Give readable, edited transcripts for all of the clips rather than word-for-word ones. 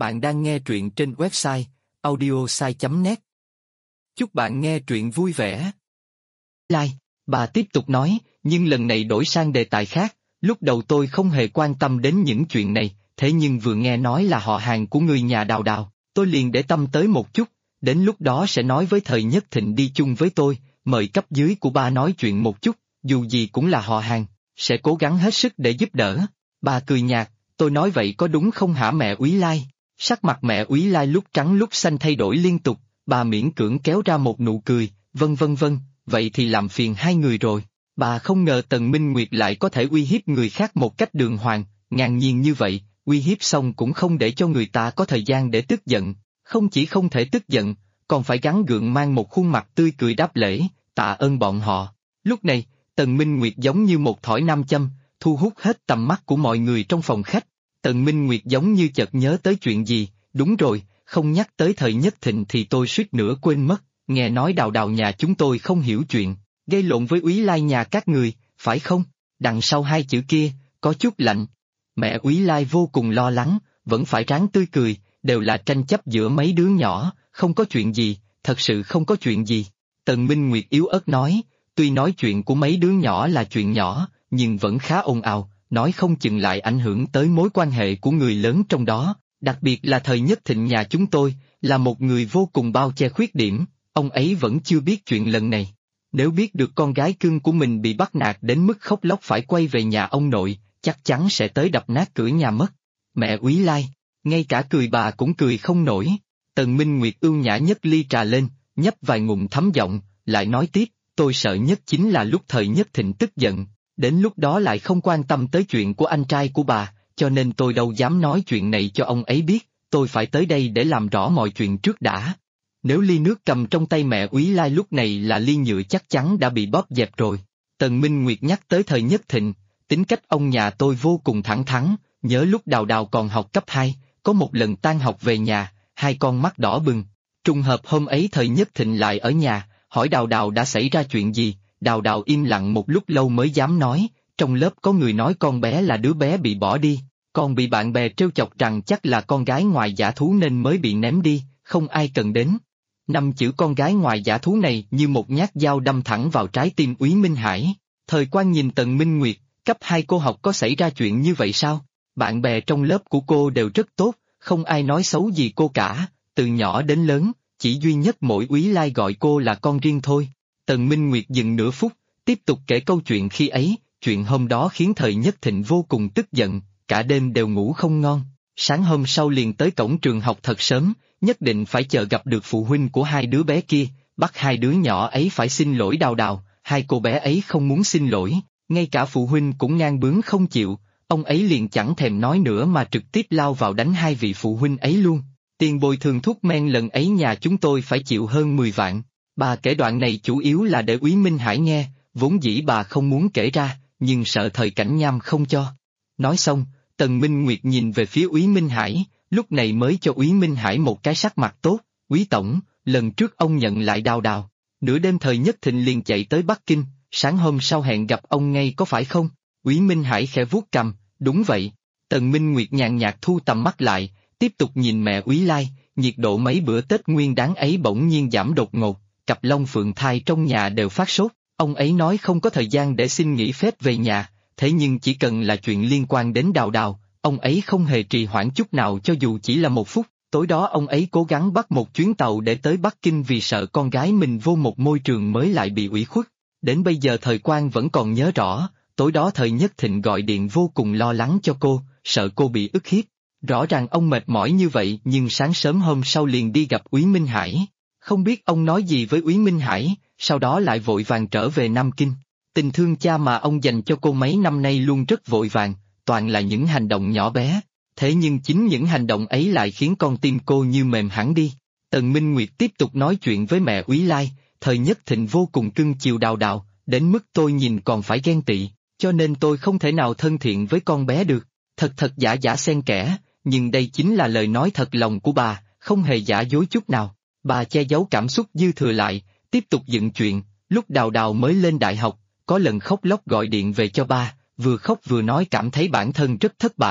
Bạn đang nghe truyện trên website audiosai.net. Chúc bạn nghe truyện vui vẻ. Bà tiếp tục nói, nhưng lần này đổi sang đề tài khác. Lúc đầu tôi không hề quan tâm đến những chuyện này, thế nhưng vừa nghe nói là họ hàng của người nhà Đào Đào, tôi liền để tâm tới một chút. Đến lúc đó sẽ nói với Thời Nhất Thịnh đi chung với tôi, mời cấp dưới của ba nói chuyện một chút, dù gì cũng là họ hàng, sẽ cố gắng hết sức để giúp đỡ. Bà cười nhạt, tôi nói vậy có đúng không hả mẹ Úy Lai? Sắc mặt mẹ Úy Lai lúc trắng lúc xanh thay đổi liên tục, bà miễn cưỡng kéo ra một nụ cười, vâng, vậy thì làm phiền hai người rồi. Bà không ngờ Tần Minh Nguyệt lại có thể uy hiếp người khác một cách đường hoàng, ngang nhiên như vậy, uy hiếp xong cũng không để cho người ta có thời gian để tức giận, không chỉ không thể tức giận, còn phải gắng gượng mang một khuôn mặt tươi cười đáp lễ, tạ ơn bọn họ. Lúc này, Tần Minh Nguyệt giống như một thỏi nam châm, thu hút hết tầm mắt của mọi người trong phòng khách. Tần Minh Nguyệt giống như chợt nhớ tới chuyện gì, đúng rồi, không nhắc tới Thời Nhất Thịnh thì tôi suýt nữa quên mất, nghe nói Đào Đào nhà chúng tôi không hiểu chuyện, gây lộn với Úy Lai nhà các người, phải không? Đằng sau hai chữ kia, có chút lạnh. Mẹ Úy Lai vô cùng lo lắng, vẫn phải ráng tươi cười, đều là tranh chấp giữa mấy đứa nhỏ, không có chuyện gì, thật sự không có chuyện gì. Tần Minh Nguyệt yếu ớt nói, tuy nói chuyện của mấy đứa nhỏ là chuyện nhỏ, nhưng vẫn khá ồn ào, nói không chừng lại ảnh hưởng tới mối quan hệ của người lớn trong đó, đặc biệt là Thời Nhất Thịnh nhà chúng tôi, là một người vô cùng bao che khuyết điểm, ông ấy vẫn chưa biết chuyện lần này. Nếu biết được con gái cưng của mình bị bắt nạt đến mức khóc lóc phải quay về nhà ông nội, chắc chắn sẽ tới đập nát cửa nhà mất. Mẹ Úy Lai, ngay cả cười bà cũng cười không nổi. Tần Minh Nguyệt ưu nhã nhấc ly trà lên, nhấp vài ngụm thấm giọng, lại nói tiếp, tôi sợ nhất chính là lúc Thời Nhất Thịnh tức giận, đến lúc đó lại không quan tâm tới chuyện của anh trai của bà, cho nên tôi đâu dám nói chuyện này cho ông ấy biết, tôi phải tới đây để làm rõ mọi chuyện trước đã. Nếu ly nước cầm trong tay mẹ Úy Lai lúc này là ly nhựa chắc chắn đã bị bóp dẹp rồi. Tần Minh Nguyệt nhắc tới Thời Nhất Thịnh, tính cách ông nhà tôi vô cùng thẳng thắn, nhớ lúc Đào Đào còn học cấp 2, có một lần tan học về nhà, hai con mắt đỏ bừng. Trùng hợp hôm ấy Thời Nhất Thịnh lại ở nhà, hỏi Đào Đào đã xảy ra chuyện gì, Đào Đào im lặng một lúc lâu mới dám nói, trong lớp có người nói con bé là đứa bé bị bỏ đi, còn bị bạn bè trêu chọc rằng chắc là con gái ngoài dã thú nên mới bị ném đi, không ai cần đến. 5 chữ con gái ngoài dã thú này như một nhát dao đâm thẳng vào trái tim Úy Minh Hải. Thời Quan nhìn Tần Minh Nguyệt, cấp 2 cô học có xảy ra chuyện như vậy sao? Bạn bè trong lớp của cô đều rất tốt, không ai nói xấu gì cô cả, từ nhỏ đến lớn, chỉ duy nhất mỗi Úy Lai gọi cô là con riêng thôi. Tần Minh Nguyệt dừng nửa phút, tiếp tục kể câu chuyện khi ấy, chuyện hôm đó khiến Thời Nhất Thịnh vô cùng tức giận, cả đêm đều ngủ không ngon, sáng hôm sau liền tới cổng trường học thật sớm, nhất định phải chờ gặp được phụ huynh của hai đứa bé kia, bắt hai đứa nhỏ ấy phải xin lỗi Đào Đào, hai cô bé ấy không muốn xin lỗi, ngay cả phụ huynh cũng ngang bướng không chịu, ông ấy liền chẳng thèm nói nữa mà trực tiếp lao vào đánh hai vị phụ huynh ấy luôn. Tiền bồi thường thuốc men lần ấy nhà chúng tôi phải chịu hơn 10 vạn. Bà kể đoạn này chủ yếu là để Úy Minh Hải nghe, vốn dĩ bà không muốn kể ra, nhưng sợ Thời Cảnh Nham không cho. Nói xong, Tần Minh Nguyệt nhìn về phía Úy Minh Hải, lúc này mới cho Úy Minh Hải một cái sắc mặt tốt, Úy Tổng, lần trước ông nhận lại Đào Đào, nửa đêm Thời Nhất Thịnh liền chạy tới Bắc Kinh, sáng hôm sau hẹn gặp ông ngay có phải không? Úy Minh Hải khẽ vuốt cằm, đúng vậy. Tần Minh Nguyệt nhàn nhạt thu tầm mắt lại, tiếp tục nhìn mẹ Úy Lai, nhiệt độ mấy bữa Tết Nguyên Đán ấy bỗng nhiên giảm đột ngột, cặp Long Phượng thai trong nhà đều phát sốt, ông ấy nói không có thời gian để xin nghỉ phép về nhà, thế nhưng chỉ cần là chuyện liên quan đến Đào Đào, ông ấy không hề trì hoãn chút nào cho dù chỉ là 1 phút. Tối đó ông ấy cố gắng bắt một chuyến tàu để tới Bắc Kinh vì sợ con gái mình vô một môi trường mới lại bị ủy khuất. Đến bây giờ Thời Quan vẫn còn nhớ rõ, tối đó Thời Nhất Thịnh gọi điện vô cùng lo lắng cho cô, sợ cô bị ức hiếp. Rõ ràng ông mệt mỏi như vậy nhưng sáng sớm hôm sau liền đi gặp Úy Minh Hải. Không biết ông nói gì với Úy Minh Hải, sau đó lại vội vàng trở về Nam Kinh. Tình thương cha mà ông dành cho cô mấy năm nay luôn rất vội vàng, toàn là những hành động nhỏ bé. Thế nhưng chính những hành động ấy lại khiến con tim cô như mềm hẳn đi. Tần Minh Nguyệt tiếp tục nói chuyện với mẹ Úy Lai, Thời Nhất Thịnh vô cùng cưng chiều Đào Đào, đến mức tôi nhìn còn phải ghen tị, cho nên tôi không thể nào thân thiện với con bé được. Thật giả xen kẽ, nhưng đây chính là lời nói thật lòng của bà, không hề giả dối chút nào. Bà che giấu cảm xúc dư thừa lại, tiếp tục dựng chuyện, lúc Đào Đào mới lên đại học, có lần khóc lóc gọi điện về cho ba, vừa khóc vừa nói cảm thấy bản thân rất thất bại.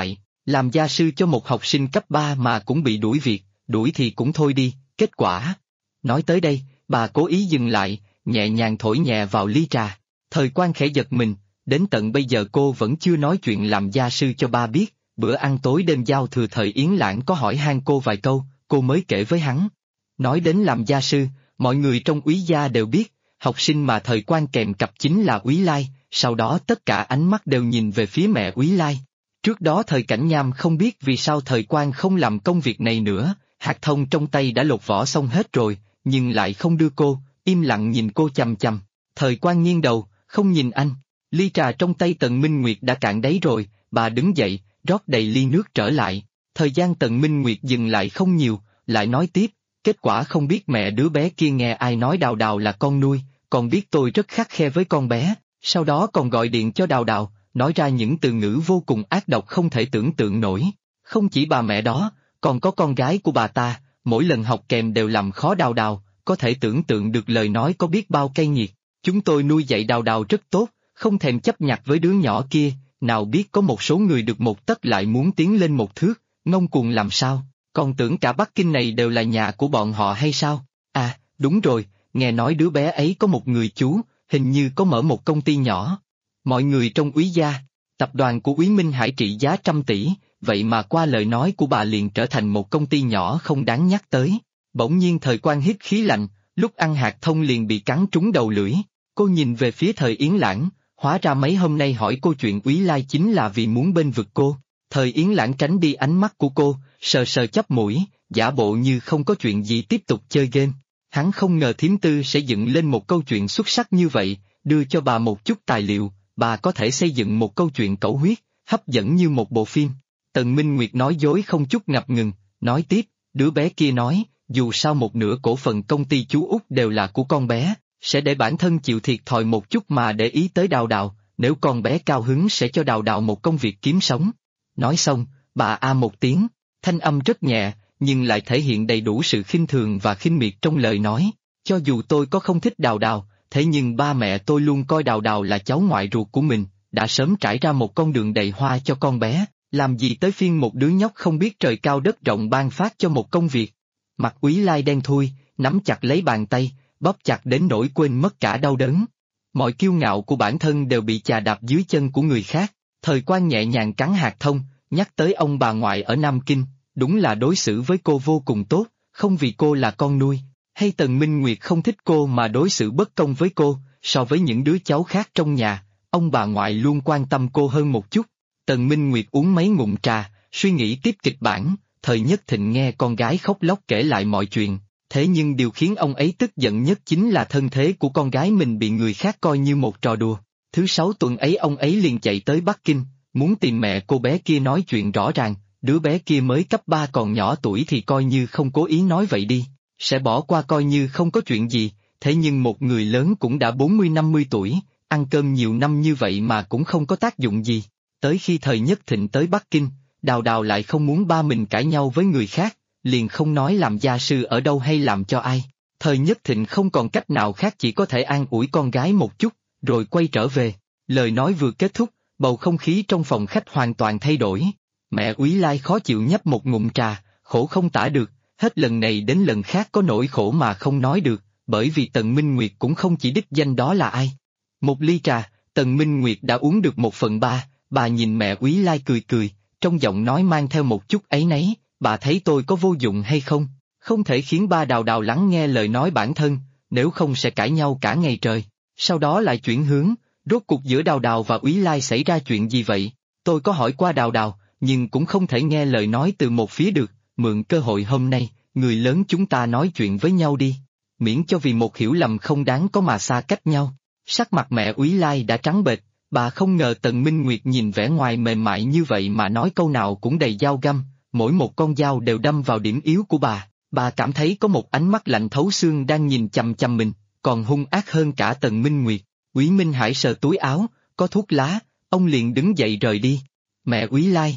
Làm gia sư cho một học sinh cấp 3 mà cũng bị đuổi việc, đuổi thì cũng thôi đi, kết quả. Nói tới đây, bà cố ý dừng lại, nhẹ nhàng thổi nhẹ vào ly trà. Thời Quan khẽ giật mình, đến tận bây giờ cô vẫn chưa nói chuyện làm gia sư cho ba biết, bữa ăn tối đêm giao thừa Thời Yến Lãng có hỏi han cô vài câu, cô mới kể với hắn. Nói đến làm gia sư, mọi người trong úy gia đều biết, học sinh mà Thời Quan kèm cặp chính là Úy Lai, sau đó tất cả ánh mắt đều nhìn về phía mẹ Úy Lai. Trước đó Thời Cảnh Nham không biết vì sao Thời Quan không làm công việc này nữa, hạt thông trong tay đã lột vỏ xong hết rồi, nhưng lại không đưa cô, im lặng nhìn cô chằm chằm. Thời Quan nghiêng đầu, không nhìn anh. Ly trà trong tay Tần Minh Nguyệt đã cạn đáy rồi, bà đứng dậy, rót đầy ly nước trở lại. Thời gian Tần Minh Nguyệt dừng lại không nhiều, lại nói tiếp, kết quả không biết mẹ đứa bé kia nghe ai nói Đào Đào là con nuôi, còn biết tôi rất khắt khe với con bé, sau đó còn gọi điện cho Đào Đào, nói ra những từ ngữ vô cùng ác độc không thể tưởng tượng nổi. Không chỉ bà mẹ đó, còn có con gái của bà ta, mỗi lần học kèm đều làm khó Đào Đào, có thể tưởng tượng được lời nói có biết bao cay nghiệt. Chúng tôi nuôi dạy Đào Đào rất tốt, không thèm chấp nhặt với đứa nhỏ kia, nào biết có một số người được một tấc lại muốn tiến lên một thước, ngông cuồng làm sao, còn tưởng cả Bắc Kinh này đều là nhà của bọn họ hay sao? À, đúng rồi, nghe nói đứa bé ấy có một người chú, hình như có mở một công ty nhỏ. Mọi người trong úy gia, tập đoàn của Úy Minh Hải trị giá 100 tỷ, vậy mà qua lời nói của bà liền trở thành một công ty nhỏ không đáng nhắc tới. Bỗng nhiên Thời Quan hít khí lạnh, lúc ăn hạt thông liền bị cắn trúng đầu lưỡi. Cô nhìn về phía Thời Yến Lãng, hóa ra mấy hôm nay hỏi cô chuyện Úy Lai chính là vì muốn bênh vực cô. Thời Yến Lãng tránh đi ánh mắt của cô, sờ sờ chắp mũi, giả bộ như không có chuyện gì tiếp tục chơi game. Hắn không ngờ thím tư sẽ dựng lên một câu chuyện xuất sắc như vậy, đưa cho bà một chút tài liệu, bà có thể xây dựng một câu chuyện cẩu huyết, hấp dẫn như một bộ phim. Tần Minh Nguyệt nói dối không chút ngập ngừng, nói tiếp, đứa bé kia nói, dù sao một nửa cổ phần công ty chú Út đều là của con bé, sẽ để bản thân chịu thiệt thòi một chút mà để ý tới Đào Đào, nếu con bé cao hứng sẽ cho Đào Đào một công việc kiếm sống. Nói xong, bà a một tiếng, thanh âm rất nhẹ, nhưng lại thể hiện đầy đủ sự khinh thường và khinh miệt trong lời nói. Cho dù tôi có không thích Đào Đào, thế nhưng ba mẹ tôi luôn coi Đào Đào là cháu ngoại ruột của mình, đã sớm trải ra một con đường đầy hoa cho con bé, làm gì tới phiên một đứa nhóc không biết trời cao đất rộng ban phát cho một công việc. Mặt Úy Lai đen thui, nắm chặt lấy bàn tay, bóp chặt đến nỗi quên mất cả đau đớn. Mọi kiêu ngạo của bản thân đều bị chà đạp dưới chân của người khác. Thời Quan nhẹ nhàng cắn hạt thông, nhắc tới ông bà ngoại ở Nam Kinh, đúng là đối xử với cô vô cùng tốt, không vì cô là con nuôi, hay Tần Minh Nguyệt không thích cô mà đối xử bất công với cô, so với những đứa cháu khác trong nhà, ông bà ngoại luôn quan tâm cô hơn một chút. Tần Minh Nguyệt uống mấy ngụm trà, suy nghĩ tiếp kịch bản, Thời Nhất Thịnh nghe con gái khóc lóc kể lại mọi chuyện, thế nhưng điều khiến ông ấy tức giận nhất chính là thân thế của con gái mình bị người khác coi như một trò đùa. Thứ 6 tuần ấy ông ấy liền chạy tới Bắc Kinh, muốn tìm mẹ cô bé kia nói chuyện rõ ràng, đứa bé kia mới cấp 3 còn nhỏ tuổi thì coi như không cố ý nói vậy đi, sẽ bỏ qua coi như không có chuyện gì, thế nhưng một người lớn cũng đã 40-50 tuổi, ăn cơm nhiều năm như vậy mà cũng không có tác dụng gì. Tới khi Thời Nhất Thịnh tới Bắc Kinh, Đào Đào lại không muốn ba mình cãi nhau với người khác, liền không nói làm gia sư ở đâu hay làm cho ai. Thời Nhất Thịnh không còn cách nào khác chỉ có thể an ủi con gái một chút, rồi quay trở về. Lời nói vừa kết thúc, bầu không khí trong phòng khách hoàn toàn thay đổi. Mẹ Úy Lai khó chịu nhấp một ngụm trà, khổ không tả được, hết lần này đến lần khác có nỗi khổ mà không nói được, bởi vì Tần Minh Nguyệt cũng không chỉ đích danh đó là ai. Một ly trà, Tần Minh Nguyệt đã uống được 1/3, bà nhìn mẹ Úy Lai cười cười, trong giọng nói mang theo một chút áy náy, bà thấy tôi có vô dụng hay không? Không thể khiến ba Đào Đào lắng nghe lời nói bản thân, nếu không sẽ cãi nhau cả ngày trời. Sau đó lại chuyển hướng, rốt cuộc giữa Đào Đào và Úy Lai xảy ra chuyện gì vậy? Tôi có hỏi qua Đào Đào, nhưng cũng không thể nghe lời nói từ một phía được, mượn cơ hội hôm nay, người lớn chúng ta nói chuyện với nhau đi, miễn cho vì một hiểu lầm không đáng có mà xa cách nhau. Sắc mặt mẹ Úy Lai đã trắng bệch, bà không ngờ Tần Minh Nguyệt nhìn vẻ ngoài mềm mại như vậy mà nói câu nào cũng đầy dao găm, mỗi một con dao đều đâm vào điểm yếu của bà cảm thấy có một ánh mắt lạnh thấu xương đang nhìn chằm chằm mình, còn hung ác hơn cả Tần Minh Nguyệt. Úy Minh Hải sờ túi áo, có thuốc lá, ông liền đứng dậy rời đi. Mẹ Úy Lai.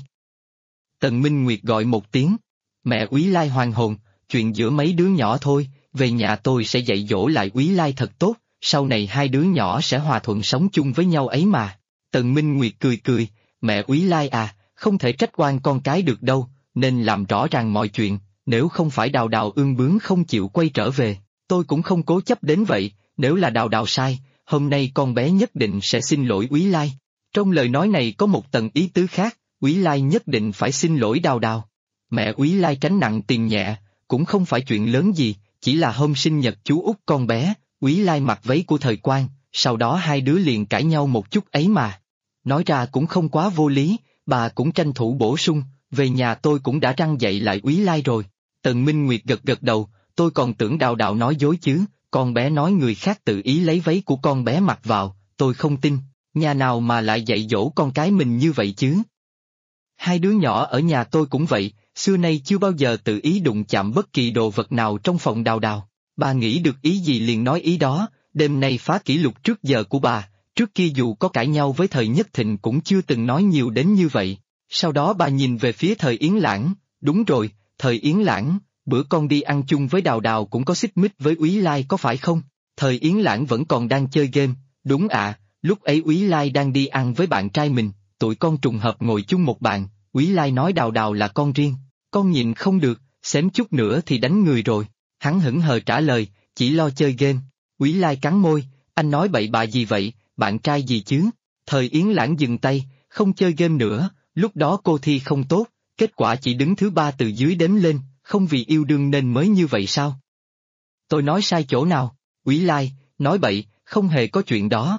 Tần Minh Nguyệt gọi một tiếng. Mẹ Úy Lai hoàn hồn, chuyện giữa mấy đứa nhỏ thôi, về nhà tôi sẽ dạy dỗ lại Úy Lai thật tốt, sau này hai đứa nhỏ sẽ hòa thuận sống chung với nhau ấy mà. Tần Minh Nguyệt cười cười, mẹ Úy Lai à, không thể trách oan con cái được đâu, nên làm rõ ràng mọi chuyện, nếu không phải Đào Đào ương bướng không chịu quay trở về, tôi cũng không cố chấp đến vậy, nếu là Đào Đào sai, hôm nay con bé nhất định sẽ xin lỗi Úy Lai. Trong lời nói này có một tầng ý tứ khác, Úy Lai nhất định phải xin lỗi Đào Đào. Mẹ Úy Lai tránh nặng tiền nhẹ, cũng không phải chuyện lớn gì, chỉ là hôm sinh nhật chú út con bé, Úy Lai mặc váy của Thời Quang, sau đó hai đứa liền cãi nhau một chút ấy mà. Nói ra cũng không quá vô lý, bà cũng tranh thủ bổ sung, về nhà tôi cũng đã răn dạy lại Úy Lai rồi. Tần Minh Nguyệt gật gật đầu, tôi còn tưởng Đào Đào nói dối chứ, con bé nói người khác tự ý lấy váy của con bé mặc vào, tôi không tin, nhà nào mà lại dạy dỗ con cái mình như vậy chứ. Hai đứa nhỏ ở nhà tôi cũng vậy, xưa nay chưa bao giờ tự ý đụng chạm bất kỳ đồ vật nào trong phòng Đào Đào. Bà nghĩ được ý gì liền nói ý đó, đêm nay phá kỷ lục trước giờ của bà, trước kia dù có cãi nhau với Thời Nhất Thịnh cũng chưa từng nói nhiều đến như vậy. Sau đó bà nhìn về phía Thời Yến Lãng, đúng rồi, Thời Yến Lãng, bữa con đi ăn chung với Đào Đào cũng có xích mích với Úy Lai có phải không? Thời Yến Lãng vẫn còn đang chơi game, đúng ạ, lúc ấy Úy Lai đang đi ăn với bạn trai mình, tụi con trùng hợp ngồi chung một bàn, Úy Lai nói Đào Đào là con riêng, con nhịn không được, xém chút nữa thì đánh người rồi. Hắn hững hờ trả lời, chỉ lo chơi game. Úy Lai cắn môi, anh nói bậy bạ gì vậy, bạn trai gì chứ? Thời Yến Lãng dừng tay, không chơi game nữa, lúc đó cô thi không tốt, kết quả chỉ đứng thứ 3 từ dưới đếm lên, không vì yêu đương nên mới như vậy sao? Tôi nói sai chỗ nào? Úy Lai, nói bậy, không hề có chuyện đó.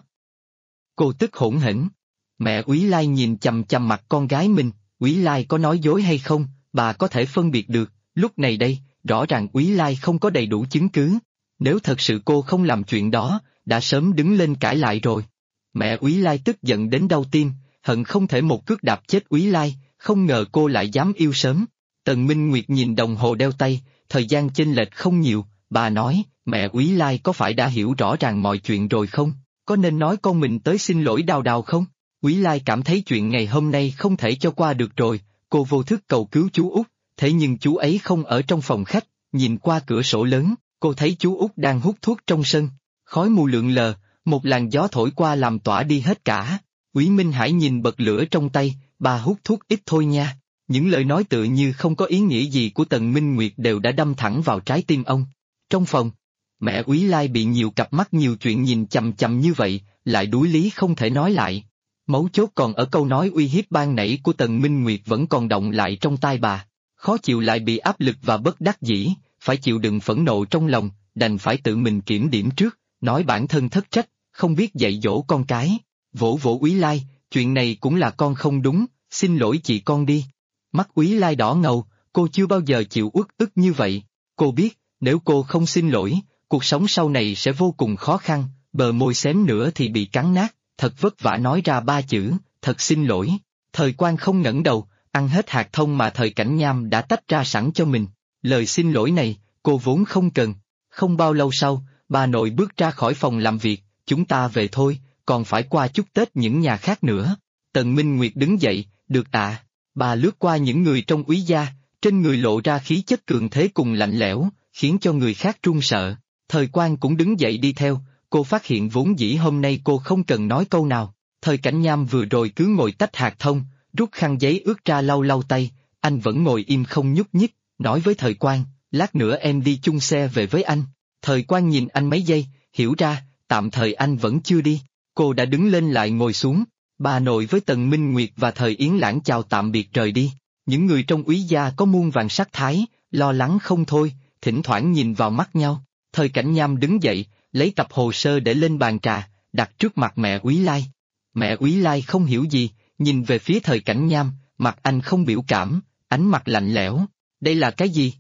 Cô tức hỗn hển. Mẹ Úy Lai nhìn chằm chằm mặt con gái mình, Úy Lai có nói dối hay không, bà có thể phân biệt được, lúc này đây, rõ ràng Úy Lai không có đầy đủ chứng cứ. Nếu thật sự cô không làm chuyện đó, đã sớm đứng lên cãi lại rồi. Mẹ Úy Lai tức giận đến đau tim, hận không thể một cước đạp chết Úy Lai, không ngờ cô lại dám yêu sớm. Tần Minh Nguyệt nhìn đồng hồ đeo tay, thời gian chênh lệch không nhiều, bà nói, mẹ Úy Lai có phải đã hiểu rõ ràng mọi chuyện rồi không? Có nên nói con mình tới xin lỗi Đào Đào không? Úy Lai cảm thấy chuyện ngày hôm nay không thể cho qua được rồi, cô vô thức cầu cứu chú út, thế nhưng chú ấy không ở trong phòng khách, nhìn qua cửa sổ lớn, cô thấy chú út đang hút thuốc trong sân, khói mù lượn lờ, một làn gió thổi qua làm tỏa đi hết cả. Úy Minh Hải nhìn bật lửa trong tay, bà hút thuốc ít thôi nha. Những lời nói tự như không có ý nghĩa gì của Tần Minh Nguyệt đều đã đâm thẳng vào trái tim ông. Trong phòng, mẹ Úy Lai bị nhiều cặp mắt nhiều chuyện nhìn chằm chằm như vậy, lại đuối lý không thể nói lại. Mấu chốt còn ở câu nói uy hiếp ban nãy của Tần Minh Nguyệt vẫn còn động lại trong tai bà. Khó chịu lại bị áp lực và bất đắc dĩ, phải chịu đựng phẫn nộ trong lòng, đành phải tự mình kiểm điểm trước, nói bản thân thất trách, không biết dạy dỗ con cái. Vỗ vỗ Úy Lai, chuyện này cũng là con không đúng, xin lỗi chị con đi. Mắt Úy Lai đỏ ngầu, cô chưa bao giờ chịu uất ức như vậy. Cô biết, nếu cô không xin lỗi, cuộc sống sau này sẽ vô cùng khó khăn, bờ môi xém nữa thì bị cắn nát, thật vất vả nói ra 3 chữ, thật xin lỗi. Thời Quang không ngẩng đầu, ăn hết hạt thông mà Thời Cảnh Nham đã tách ra sẵn cho mình. Lời xin lỗi này, cô vốn không cần. Không bao lâu sau, bà nội bước ra khỏi phòng làm việc, chúng ta về thôi, còn phải qua chúc Tết những nhà khác nữa. Tần Minh Nguyệt đứng dậy, được ạ. Bà lướt qua những người trong úy gia, trên người lộ ra khí chất cường thế cùng lạnh lẽo, khiến cho người khác run sợ. Thời Quang cũng đứng dậy đi theo, cô phát hiện vốn dĩ hôm nay cô không cần nói câu nào. Thời Cảnh Nham vừa rồi cứ ngồi tách hạt thông, rút khăn giấy ướt ra lau lau tay, anh vẫn ngồi im không nhúc nhích, nói với Thời Quang, lát nữa em đi chung xe về với anh. Thời Quang nhìn anh mấy giây, hiểu ra, tạm thời anh vẫn chưa đi. Cô đã đứng lên lại ngồi xuống, bà nội với Tần Minh Nguyệt và Thời Yến Lãng chào tạm biệt rời đi. Những người trong úy gia có muôn vàn sắc thái, lo lắng không thôi, thỉnh thoảng nhìn vào mắt nhau. Thời Cảnh Nham đứng dậy, lấy tập hồ sơ để lên bàn trà, đặt trước mặt mẹ Úy Lai. Mẹ Úy Lai không hiểu gì, nhìn về phía Thời Cảnh Nham, mặt anh không biểu cảm, ánh mặt lạnh lẽo. Đây là cái gì?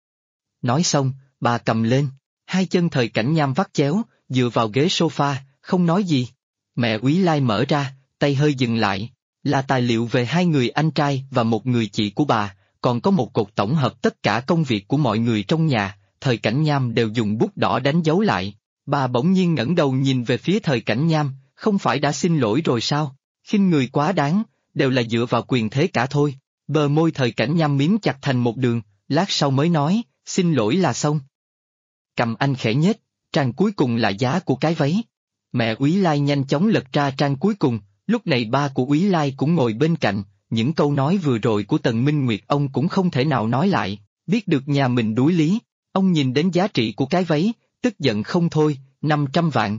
Nói xong, bà cầm lên, hai chân Thời Cảnh Nham vắt chéo, dựa vào ghế sofa, không nói gì. Mẹ Úy Lai mở ra, tay hơi dừng lại, là tài liệu về 2 người anh trai và một người chị của bà, còn có một cột tổng hợp tất cả công việc của mọi người trong nhà. Thời Cảnh Nham đều dùng bút đỏ đánh dấu lại. Bà bỗng nhiên ngẩng đầu nhìn về phía Thời Cảnh Nham, không phải đã xin lỗi rồi sao? Khinh người quá đáng, đều là dựa vào quyền thế cả thôi. Bờ môi Thời Cảnh Nham miếm chặt thành một đường, lát sau mới nói, xin lỗi là xong. Cầm anh khẽ nhếch, trang cuối cùng là giá của cái váy. Mẹ Úy Lai nhanh chóng lật ra trang cuối cùng, lúc này ba của Úy Lai cũng ngồi bên cạnh, những câu nói vừa rồi của Tần Minh Nguyệt ông cũng không thể nào nói lại, biết được nhà mình đuối lý, ông nhìn đến giá trị của cái váy, tức giận không thôi, 500 vạn.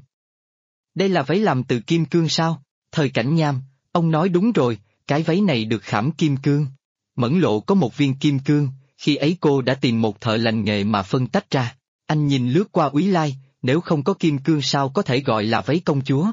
Đây là váy làm từ kim cương sao? Thời Cảnh Nham, ông nói đúng rồi, cái váy này được khảm kim cương. Mẫn Lộ có một viên kim cương, khi ấy cô đã tìm một thợ lành nghề mà phân tách ra. Anh nhìn lướt qua Úy Lai, nếu không có kim cương sao có thể gọi là váy công chúa?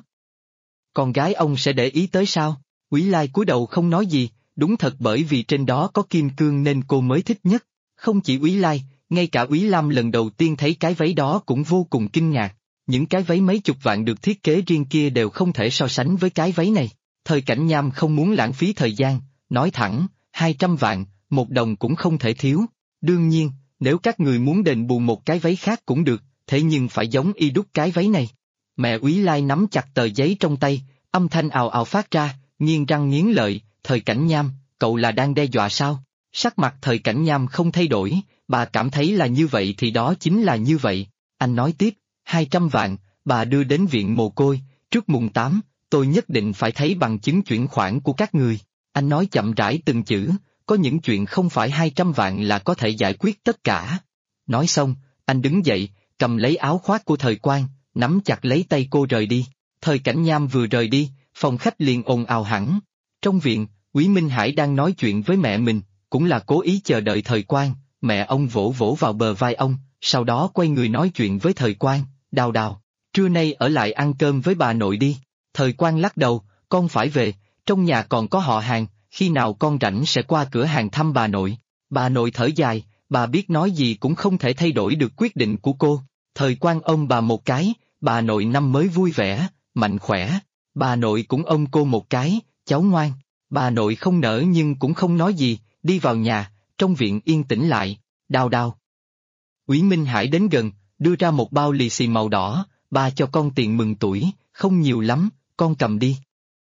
Con gái ông sẽ để ý tới sao? Úy Lai cúi đầu không nói gì, đúng thật bởi vì trên đó có kim cương nên cô mới thích nhất. Không chỉ Úy Lai, ngay cả Úy Lam lần đầu tiên thấy cái váy đó cũng vô cùng kinh ngạc. Những cái váy mấy chục vạn được thiết kế riêng kia đều không thể so sánh với cái váy này. Thời Cảnh Nham không muốn lãng phí thời gian, nói thẳng, 200 vạn, 1 đồng cũng không thể thiếu. Đương nhiên, nếu các người muốn đền bù một cái váy khác cũng được, thế nhưng phải giống y đúc cái váy này. Mẹ Úy Lai nắm chặt tờ giấy trong tay, âm thanh ào ào phát ra, nghiến răng nghiến lợi, Thời Cảnh Nham, cậu là đang đe dọa sao? Sắc mặt Thời Cảnh Nham không thay đổi, bà cảm thấy là như vậy thì đó chính là như vậy. Anh nói tiếp, 200 vạn, bà đưa đến viện mồ côi, trước mùng 8, tôi nhất định phải thấy bằng chứng chuyển khoản của các người. Anh nói chậm rãi từng chữ, có những chuyện không phải 200 vạn là có thể giải quyết tất cả. Nói xong, anh đứng dậy, cầm lấy áo khoác của Thời Quang, nắm chặt lấy tay cô rời đi. Thời Cảnh Nham vừa rời đi, phòng khách liền ồn ào hẳn. Trong viện, Úy Minh Hải đang nói chuyện với mẹ mình, cũng là cố ý chờ đợi Thời Quang. Mẹ ông vỗ vỗ vào bờ vai ông, sau đó quay người nói chuyện với Thời Quang, Đào Đào, trưa nay ở lại ăn cơm với bà nội đi. Thời Quang lắc đầu, con phải về, trong nhà còn có họ hàng, khi nào con rảnh sẽ qua cửa hàng thăm bà nội. Bà nội thở dài, bà biết nói gì cũng không thể thay đổi được quyết định của cô. Thời Quang ôm bà một cái, bà nội năm mới vui vẻ, mạnh khỏe. Bà nội cũng ôm cô một cái, cháu ngoan. Bà nội không nở nhưng cũng không nói gì, đi vào nhà, trong viện yên tĩnh lại. Đào Đào. Úy Minh Hải đến gần, đưa ra một bao lì xì màu đỏ, ba cho con tiền mừng tuổi, không nhiều lắm, con cầm đi.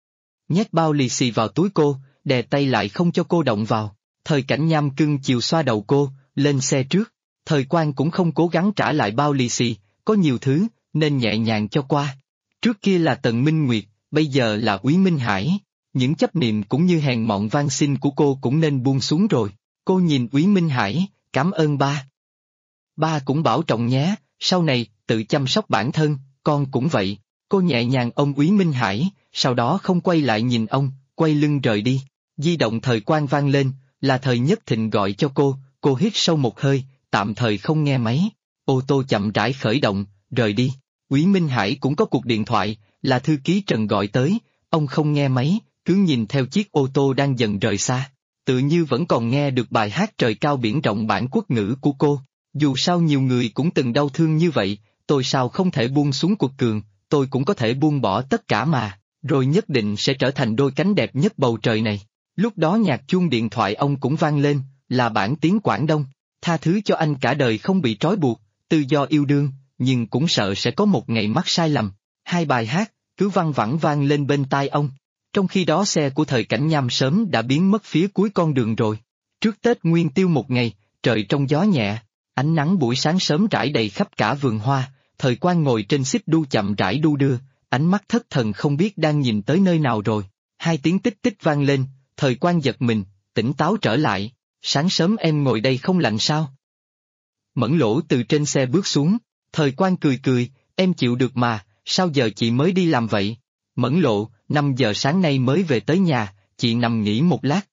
Nhét bao lì xì vào túi cô, đè tay lại không cho cô động vào. Thời Cảnh Nham cưng chiều xoa đầu cô, lên xe trước. Thời Quang cũng không cố gắng trả lại bao lì xì, có nhiều thứ, nên nhẹ nhàng cho qua. Trước kia là Tần Minh Nguyệt, bây giờ là Úy Minh Hải. Những chấp niệm cũng như hèn mọn van xin của cô cũng nên buông xuống rồi. Cô nhìn Úy Minh Hải, cảm ơn ba. Ba cũng bảo trọng nhé, sau này, tự chăm sóc bản thân, con cũng vậy. Cô nhẹ nhàng ôm Úy Minh Hải, sau đó không quay lại nhìn ông, quay lưng rời đi. Di động Thời Quang vang lên, là Thời Nhất Thịnh gọi cho cô hít sâu một hơi, tạm thời không nghe máy. Ô tô chậm rãi khởi động, rời đi. Úy Minh Hải cũng có cuộc điện thoại, là thư ký Trần gọi tới, ông không nghe máy, cứ nhìn theo chiếc ô tô đang dần rời xa. Tự như vẫn còn nghe được bài hát Trời Cao Biển Rộng bản quốc ngữ của cô. Dù sao nhiều người cũng từng đau thương như vậy, tôi sao không thể buông xuống cuộc cường, tôi cũng có thể buông bỏ tất cả mà, rồi nhất định sẽ trở thành đôi cánh đẹp nhất bầu trời này. Lúc đó nhạc chuông điện thoại ông cũng vang lên, là bản tiếng Quảng Đông, tha thứ cho anh cả đời không bị trói buộc, tự do yêu đương, nhưng cũng sợ sẽ có một ngày mắc sai lầm. Hai bài hát, cứ văng vẳng vang lên bên tai ông. Trong khi đó xe của Thời Cảnh Nham sớm đã biến mất phía cuối con đường rồi. Trước Tết Nguyên Tiêu một ngày, trời trong gió nhẹ, ánh nắng buổi sáng sớm rải đầy khắp cả vườn hoa, Thời Quang ngồi trên xích đu chậm rãi đu đưa, ánh mắt thất thần không biết đang nhìn tới nơi nào rồi. Hai tiếng tích tích vang lên, Thời Quang giật mình, tỉnh táo trở lại, sáng sớm em ngồi đây không lạnh sao? Mẫn Lỗ từ trên xe bước xuống, Thời Quang cười cười, em chịu được mà, sao giờ chị mới đi làm vậy? Mẫn Lộ, 5 giờ sáng nay mới về tới nhà, chị nằm nghỉ một lát.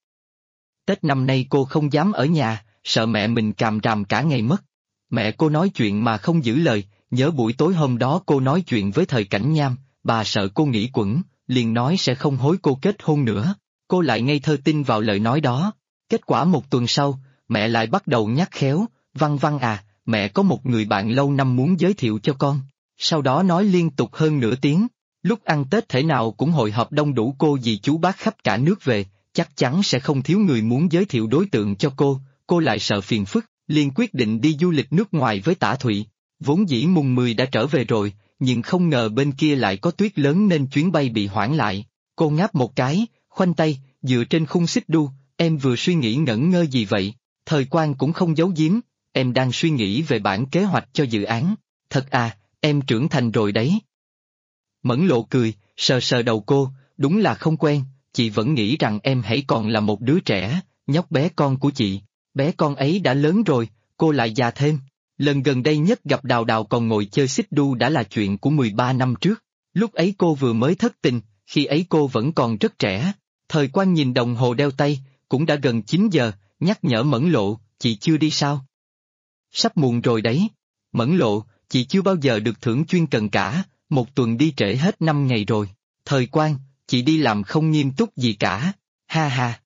Tết năm nay cô không dám ở nhà, sợ mẹ mình càm ràm cả ngày mất. Mẹ cô nói chuyện mà không giữ lời, nhớ buổi tối hôm đó cô nói chuyện với Thời Cảnh Nham, bà sợ cô nghĩ quẩn, liền nói sẽ không hối cô kết hôn nữa. Cô lại ngây thơ tin vào lời nói đó. Kết quả một tuần sau, mẹ lại bắt đầu nhắc khéo, Văn Văn à, mẹ có một người bạn lâu năm muốn giới thiệu cho con. Sau đó nói liên tục hơn nửa tiếng. Lúc ăn Tết thể nào cũng hội họp đông đủ cô dì chú bác khắp cả nước về, chắc chắn sẽ không thiếu người muốn giới thiệu đối tượng cho cô lại sợ phiền phức, liền quyết định đi du lịch nước ngoài với Tả Thụy. Vốn dĩ mùng 10 đã trở về rồi, nhưng không ngờ bên kia lại có tuyết lớn nên chuyến bay bị hoãn lại. Cô ngáp một cái, khoanh tay, dựa trên khung xích đu, em vừa suy nghĩ ngẩn ngơ gì vậy? Thời Quang cũng không giấu giếm, em đang suy nghĩ về bản kế hoạch cho dự án. Thật à, em trưởng thành rồi đấy. Mẫn Lộ cười, sờ sờ đầu cô, đúng là không quen, chị vẫn nghĩ rằng em hãy còn là một đứa trẻ, nhóc bé con của chị. Bé con ấy đã lớn rồi, cô lại già thêm. Lần gần đây nhất gặp Đào Đào còn ngồi chơi xích đu đã là chuyện của 13 năm trước. Lúc ấy cô vừa mới thất tình, khi ấy cô vẫn còn rất trẻ. Thời Quang nhìn đồng hồ đeo tay, cũng đã gần 9 giờ, nhắc nhở Mẫn Lộ, chị chưa đi sao? Sắp muộn rồi đấy. Mẫn Lộ, chị chưa bao giờ được thưởng chuyên cần cả, một tuần đi trễ hết 5 ngày rồi. Thời Quang, chị đi làm không nghiêm túc gì cả, ha ha.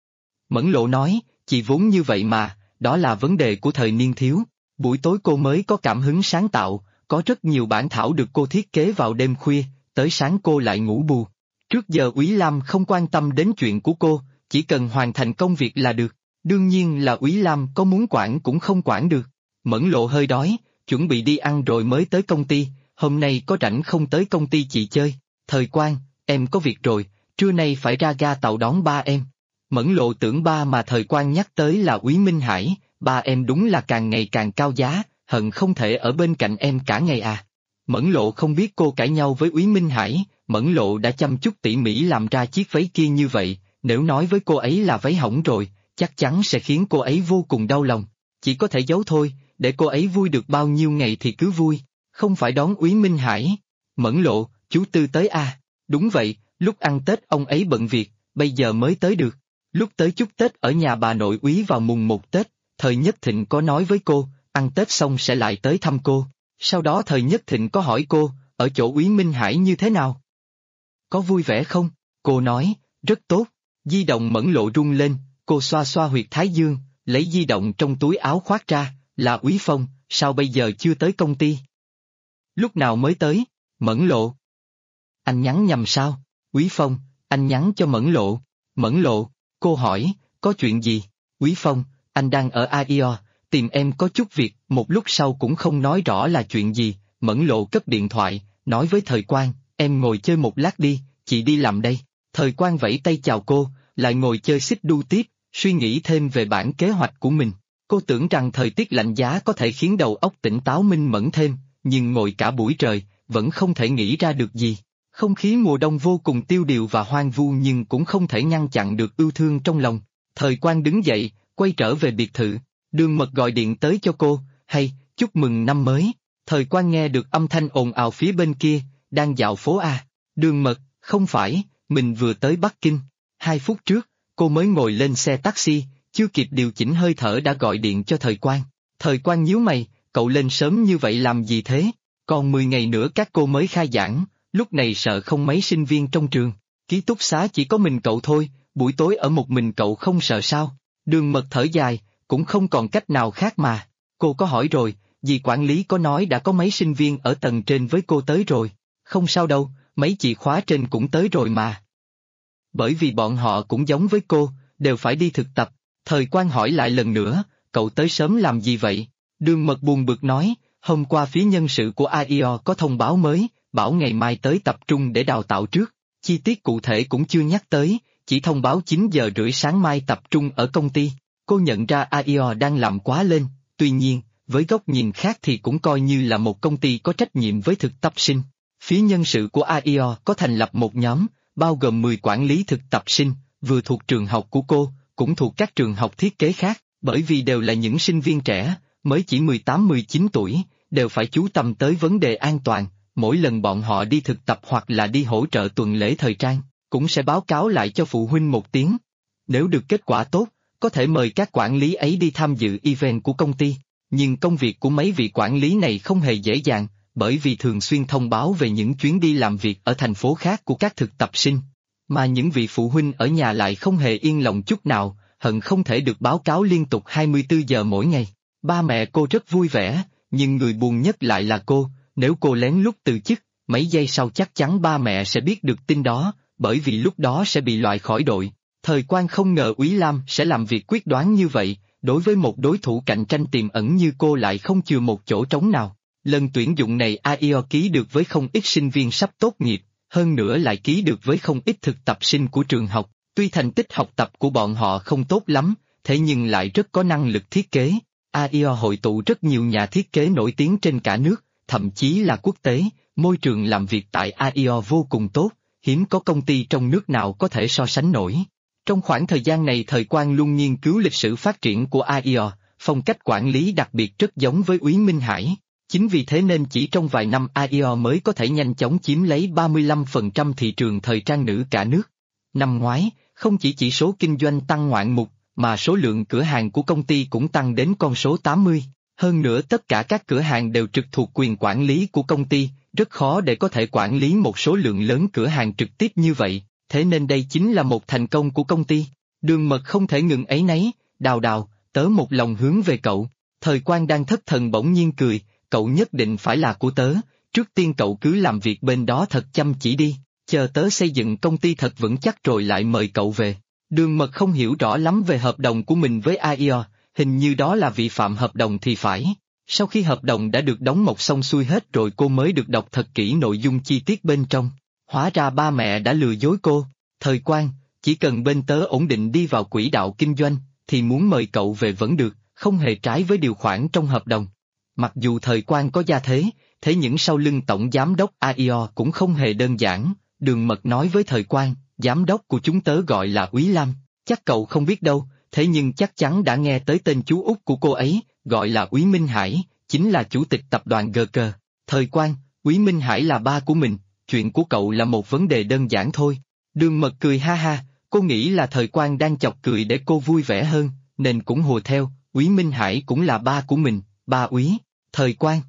Mẫn Lộ nói, chị vốn như vậy mà, đó là vấn đề của thời niên thiếu. Buổi tối cô mới có cảm hứng sáng tạo, có rất nhiều bản thảo được cô thiết kế vào đêm khuya, tới sáng cô lại ngủ bù. Trước giờ Úy Lam không quan tâm đến chuyện của cô, chỉ cần hoàn thành công việc là được. Đương nhiên là Úy Lam có muốn quản cũng không quản được. Mẫn Lộ hơi đói, chuẩn bị đi ăn rồi mới tới công ty, hôm nay có rảnh không tới công ty chị chơi. Thời Quang, em có việc rồi, trưa nay phải ra ga tàu đón ba em. Mẫn Lộ tưởng ba mà Thời Quang nhắc tới là Úy Minh Hải, ba em đúng là càng ngày càng cao giá, hận không thể ở bên cạnh em cả ngày à. Mẫn Lộ không biết cô cãi nhau với Úy Minh Hải, Mẫn Lộ đã chăm chút tỉ mỉ làm ra chiếc váy kia như vậy, nếu nói với cô ấy là váy hỏng rồi, chắc chắn sẽ khiến cô ấy vô cùng đau lòng. Chỉ có thể giấu thôi, để cô ấy vui được bao nhiêu ngày thì cứ vui, không phải đón Úy Minh Hải. Mẫn Lộ, chú Tư tới à? Đúng vậy, lúc ăn Tết ông ấy bận việc, bây giờ mới tới được. Lúc tới chúc Tết ở nhà bà nội Úy vào mùng 1 Tết, Thời Nhất Thịnh có nói với cô, ăn Tết xong sẽ lại tới thăm cô. Sau đó Thời Nhất Thịnh có hỏi cô, ở chỗ Úy Minh Hải như thế nào? Có vui vẻ không? Cô nói, rất tốt. Di động Mẫn Lộ rung lên, cô xoa xoa huyệt thái dương, lấy di động trong túi áo khoác ra, là Úy Phong, sao bây giờ chưa tới công ty? Lúc nào mới tới? Mẫn Lộ. Anh nhắn nhầm sao? Úy Phong, anh nhắn cho Mẫn Lộ. Mẫn Lộ, cô hỏi, có chuyện gì? Úy Phong, anh đang ở AIO, tìm em có chút việc, một lúc sau cũng không nói rõ là chuyện gì. Mẫn Lộ cất điện thoại, nói với Thời Quang, em ngồi chơi một lát đi, chị đi làm đây. Thời Quang vẫy tay chào cô, lại ngồi chơi xích đu tiếp, suy nghĩ thêm về bản kế hoạch của mình. Cô tưởng rằng thời tiết lạnh giá có thể khiến đầu óc tỉnh táo minh mẫn thêm, nhưng ngồi cả buổi trời, vẫn không thể nghĩ ra được gì. Không khí mùa đông vô cùng tiêu điều và hoang vu nhưng cũng không thể ngăn chặn được yêu thương trong lòng. Thời Quang đứng dậy, quay trở về biệt thự. Đường Mật gọi điện tới cho cô, hay, chúc mừng năm mới. Thời Quang nghe được âm thanh ồn ào phía bên kia, đang dạo phố à. Đường Mật, không phải, mình vừa tới Bắc Kinh. 2 phút trước, cô mới ngồi lên xe taxi, chưa kịp điều chỉnh hơi thở đã gọi điện cho Thời Quang. Thời Quang nhíu mày, cậu lên sớm như vậy làm gì thế? Còn 10 ngày nữa các cô mới khai giảng, lúc này sợ không mấy sinh viên trong trường. Ký túc xá chỉ có mình cậu thôi, buổi tối ở một mình cậu không sợ sao? Đường Mật thở dài, cũng không còn cách nào khác mà. Cô có hỏi rồi, dì quản lý có nói đã có mấy sinh viên ở tầng trên với cô tới rồi. Không sao đâu, mấy chị khóa trên cũng tới rồi mà. Bởi vì bọn họ cũng giống với cô, đều phải đi thực tập. Thời Quang hỏi lại lần nữa, cậu tới sớm làm gì vậy? Đường Mật buồn bực nói, hôm qua phía nhân sự của AIO có thông báo mới, bảo ngày mai tới tập trung để đào tạo trước. Chi tiết cụ thể cũng chưa nhắc tới, chỉ thông báo 9 giờ rưỡi sáng mai tập trung ở công ty. Cô nhận ra AIO đang làm quá lên, tuy nhiên, với góc nhìn khác thì cũng coi như là một công ty có trách nhiệm với thực tập sinh. Phía nhân sự của AIO có thành lập một nhóm, bao gồm 10 quản lý thực tập sinh, vừa thuộc trường học của cô, cũng thuộc các trường học thiết kế khác, bởi vì đều là những sinh viên trẻ, mới chỉ 18-19 tuổi, đều phải chú tâm tới vấn đề an toàn, mỗi lần bọn họ đi thực tập hoặc là đi hỗ trợ tuần lễ thời trang, cũng sẽ báo cáo lại cho phụ huynh một tiếng. Nếu được kết quả tốt, có thể mời các quản lý ấy đi tham dự event của công ty, nhưng công việc của mấy vị quản lý này không hề dễ dàng, bởi vì thường xuyên thông báo về những chuyến đi làm việc ở thành phố khác của các thực tập sinh, mà những vị phụ huynh ở nhà lại không hề yên lòng chút nào, hận không thể được báo cáo liên tục 24 giờ mỗi ngày. Ba mẹ cô rất vui vẻ, nhưng người buồn nhất lại là cô, nếu cô lén lút từ chức, mấy giây sau chắc chắn ba mẹ sẽ biết được tin đó, bởi vì lúc đó sẽ bị loại khỏi đội. Thời Quang không ngờ Úy Lam sẽ làm việc quyết đoán như vậy, đối với một đối thủ cạnh tranh tiềm ẩn như cô lại không chừa một chỗ trống nào. Lần tuyển dụng này AIO ký được với không ít sinh viên sắp tốt nghiệp, hơn nữa lại ký được với không ít thực tập sinh của trường học, tuy thành tích học tập của bọn họ không tốt lắm, thế nhưng lại rất có năng lực thiết kế. AIO hội tụ rất nhiều nhà thiết kế nổi tiếng trên cả nước, thậm chí là quốc tế, môi trường làm việc tại AIO vô cùng tốt, hiếm có công ty trong nước nào có thể so sánh nổi. Trong khoảng thời gian này Thời Quang luôn nghiên cứu lịch sử phát triển của AIO, phong cách quản lý đặc biệt rất giống với Úy Minh Hải. Chính vì thế nên chỉ trong vài năm AIO mới có thể nhanh chóng chiếm lấy 35% thị trường thời trang nữ cả nước. Năm ngoái, không chỉ số kinh doanh tăng ngoạn mục, mà số lượng cửa hàng của công ty cũng tăng đến con số 80. Hơn nữa tất cả các cửa hàng đều trực thuộc quyền quản lý của công ty, rất khó để có thể quản lý một số lượng lớn cửa hàng trực tiếp như vậy, thế nên đây chính là một thành công của công ty. Đường Mật không thể ngừng áy náy, Đào Đào, tớ một lòng hướng về cậu. Thời Quang đang thất thần bỗng nhiên cười, cậu nhất định phải là của tớ, trước tiên cậu cứ làm việc bên đó thật chăm chỉ đi, chờ tớ xây dựng công ty thật vững chắc rồi lại mời cậu về. Đường Mật không hiểu rõ lắm về hợp đồng của mình với AIO, hình như đó là vi phạm hợp đồng thì phải. Sau khi hợp đồng đã được đóng mộc xong xuôi hết rồi cô mới được đọc thật kỹ nội dung chi tiết bên trong. Hóa ra ba mẹ đã lừa dối cô. Thời Quang, chỉ cần bên tớ ổn định đi vào quỹ đạo kinh doanh, thì muốn mời cậu về vẫn được, không hề trái với điều khoản trong hợp đồng. Mặc dù Thời Quang có gia thế, thế nhưng sau lưng tổng giám đốc AIO cũng không hề đơn giản. Đường Mật nói với Thời Quang, giám đốc của chúng tớ gọi là Úy Lam, chắc cậu không biết đâu, thế nhưng chắc chắn đã nghe tới tên chú út của cô ấy, gọi là Úy Minh Hải, chính là chủ tịch tập đoàn GK. Thời Quang, Úy Minh Hải là ba của mình, chuyện của cậu là một vấn đề đơn giản thôi. Đường Mật cười ha ha, cô nghĩ là Thời Quang đang chọc cười để cô vui vẻ hơn, nên cũng hùa theo, Úy Minh Hải cũng là ba của mình, ba Úy, Thời Quang.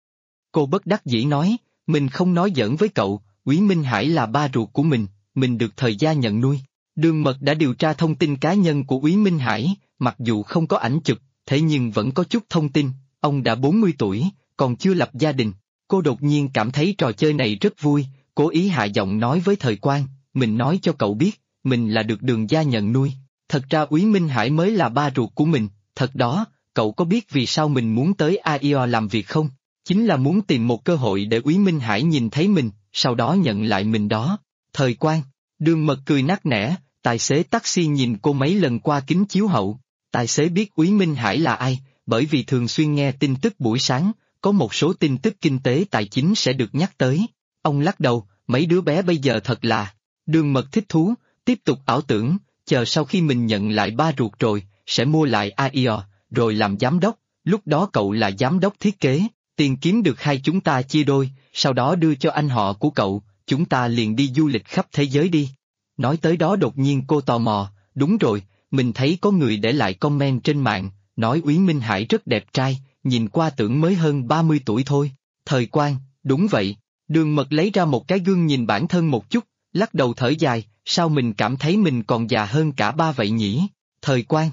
Cô bất đắc dĩ nói, mình không nói giỡn với cậu, Úy Minh Hải là ba ruột của mình được Thời gia nhận nuôi. Đường Mật đã điều tra thông tin cá nhân của Úy Minh Hải, mặc dù không có ảnh chụp, thế nhưng vẫn có chút thông tin, ông đã 40 tuổi, còn chưa lập gia đình. Cô đột nhiên cảm thấy trò chơi này rất vui, cố ý hạ giọng nói với Thời Quang, mình nói cho cậu biết, mình là được Đường gia nhận nuôi. Thật ra Úy Minh Hải mới là ba ruột của mình, thật đó, cậu có biết vì sao mình muốn tới AIO làm việc không? Chính là muốn tìm một cơ hội để Úy Minh Hải nhìn thấy mình, sau đó nhận lại mình đó. Thời Quang, Đường Mật cười nắc nẻ, tài xế taxi nhìn cô mấy lần qua kính chiếu hậu. Tài xế biết Úy Minh Hải là ai, bởi vì thường xuyên nghe tin tức buổi sáng, có một số tin tức kinh tế tài chính sẽ được nhắc tới. Ông lắc đầu, mấy đứa bé bây giờ thật là. Đường Mật thích thú, tiếp tục ảo tưởng, chờ sau khi mình nhận lại ba ruột rồi, sẽ mua lại AIO, rồi làm giám đốc, lúc đó cậu là giám đốc thiết kế, tiền kiếm được hai chúng ta chia đôi, sau đó đưa cho anh họ của cậu, chúng ta liền đi du lịch khắp thế giới đi. Nói tới đó đột nhiên cô tò mò, đúng rồi, mình thấy có người để lại comment trên mạng, nói Úy Minh Hải rất đẹp trai, nhìn qua tưởng mới hơn 30 tuổi thôi. Thời Quang, đúng vậy. Đường Mật lấy ra một cái gương nhìn bản thân một chút, lắc đầu thở dài, sao mình cảm thấy mình còn già hơn cả ba vậy nhỉ? Thời Quang.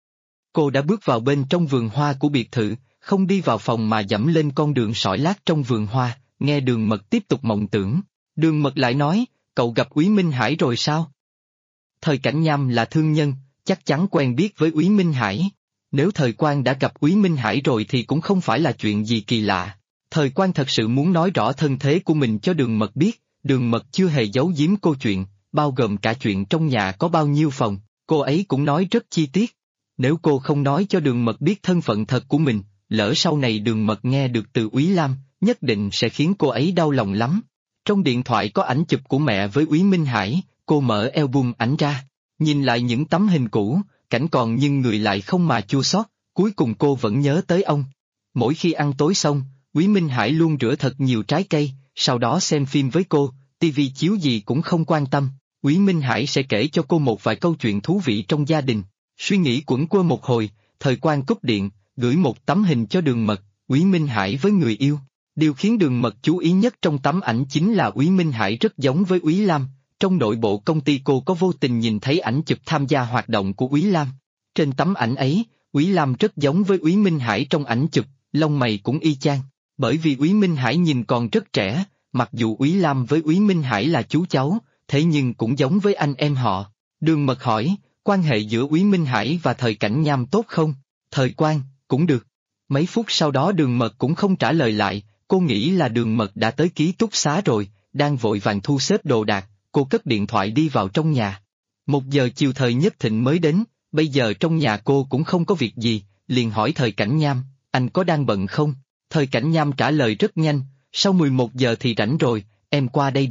Cô đã bước vào bên trong vườn hoa của biệt thự, không đi vào phòng mà dẫm lên con đường sỏi lát trong vườn hoa, nghe Đường Mật tiếp tục mộng tưởng. Đường Mật lại nói, cậu gặp Úy Minh Hải rồi sao? Thời Cảnh Nham là thương nhân, chắc chắn quen biết với Úy Minh Hải. Nếu Thời Quang đã gặp Úy Minh Hải rồi thì cũng không phải là chuyện gì kỳ lạ. Thời Quang thật sự muốn nói rõ thân thế của mình cho Đường Mật biết, Đường Mật chưa hề giấu giếm cô chuyện, bao gồm cả chuyện trong nhà có bao nhiêu phòng, cô ấy cũng nói rất chi tiết. Nếu cô không nói cho Đường Mật biết thân phận thật của mình, lỡ sau này Đường Mật nghe được từ Úy Lam, nhất định sẽ khiến cô ấy đau lòng lắm. Trong điện thoại có ảnh chụp của mẹ với Úy Minh Hải, cô mở album ảnh ra, nhìn lại những tấm hình cũ, cảnh còn nhưng người lại không mà chua xót, cuối cùng cô vẫn nhớ tới ông. Mỗi khi ăn tối xong, Úy Minh Hải luôn rửa thật nhiều trái cây, sau đó xem phim với cô, tivi chiếu gì cũng không quan tâm. Úy Minh Hải sẽ kể cho cô một vài câu chuyện thú vị trong gia đình. Suy nghĩ quẩn quơ một hồi, Thời Quang cúp điện, gửi một tấm hình cho Đường Mật, Úy Minh Hải với người yêu. Điều khiến Đường Mật chú ý nhất trong tấm ảnh chính là Úy Minh Hải rất giống với Úy Lam. Trong nội bộ công ty cô có vô tình nhìn thấy ảnh chụp tham gia hoạt động của Úy Lam. Trên tấm ảnh ấy, Úy Lam rất giống với Úy Minh Hải trong ảnh chụp, lông mày cũng y chang. Bởi vì Úy Minh Hải nhìn còn rất trẻ, mặc dù Úy Lam với Úy Minh Hải là chú cháu, thế nhưng cũng giống với anh em họ. Đường Mật hỏi, quan hệ giữa Úy Minh Hải và Thời Cảnh Nham tốt không? Thời Quang, cũng được. Mấy phút sau đó Đường Mật cũng không trả lời lại, cô nghĩ là Đường Mật đã tới ký túc xá rồi, đang vội vàng thu xếp đồ đạc, cô cất điện thoại đi vào trong nhà. 1 giờ chiều Thời Nhất Thịnh mới đến, bây giờ trong nhà cô cũng không có việc gì, liền hỏi Thời Cảnh Nham, anh có đang bận không? Thời Cảnh Nham trả lời rất nhanh, sau 11 giờ thì rảnh rồi, em qua đây đi.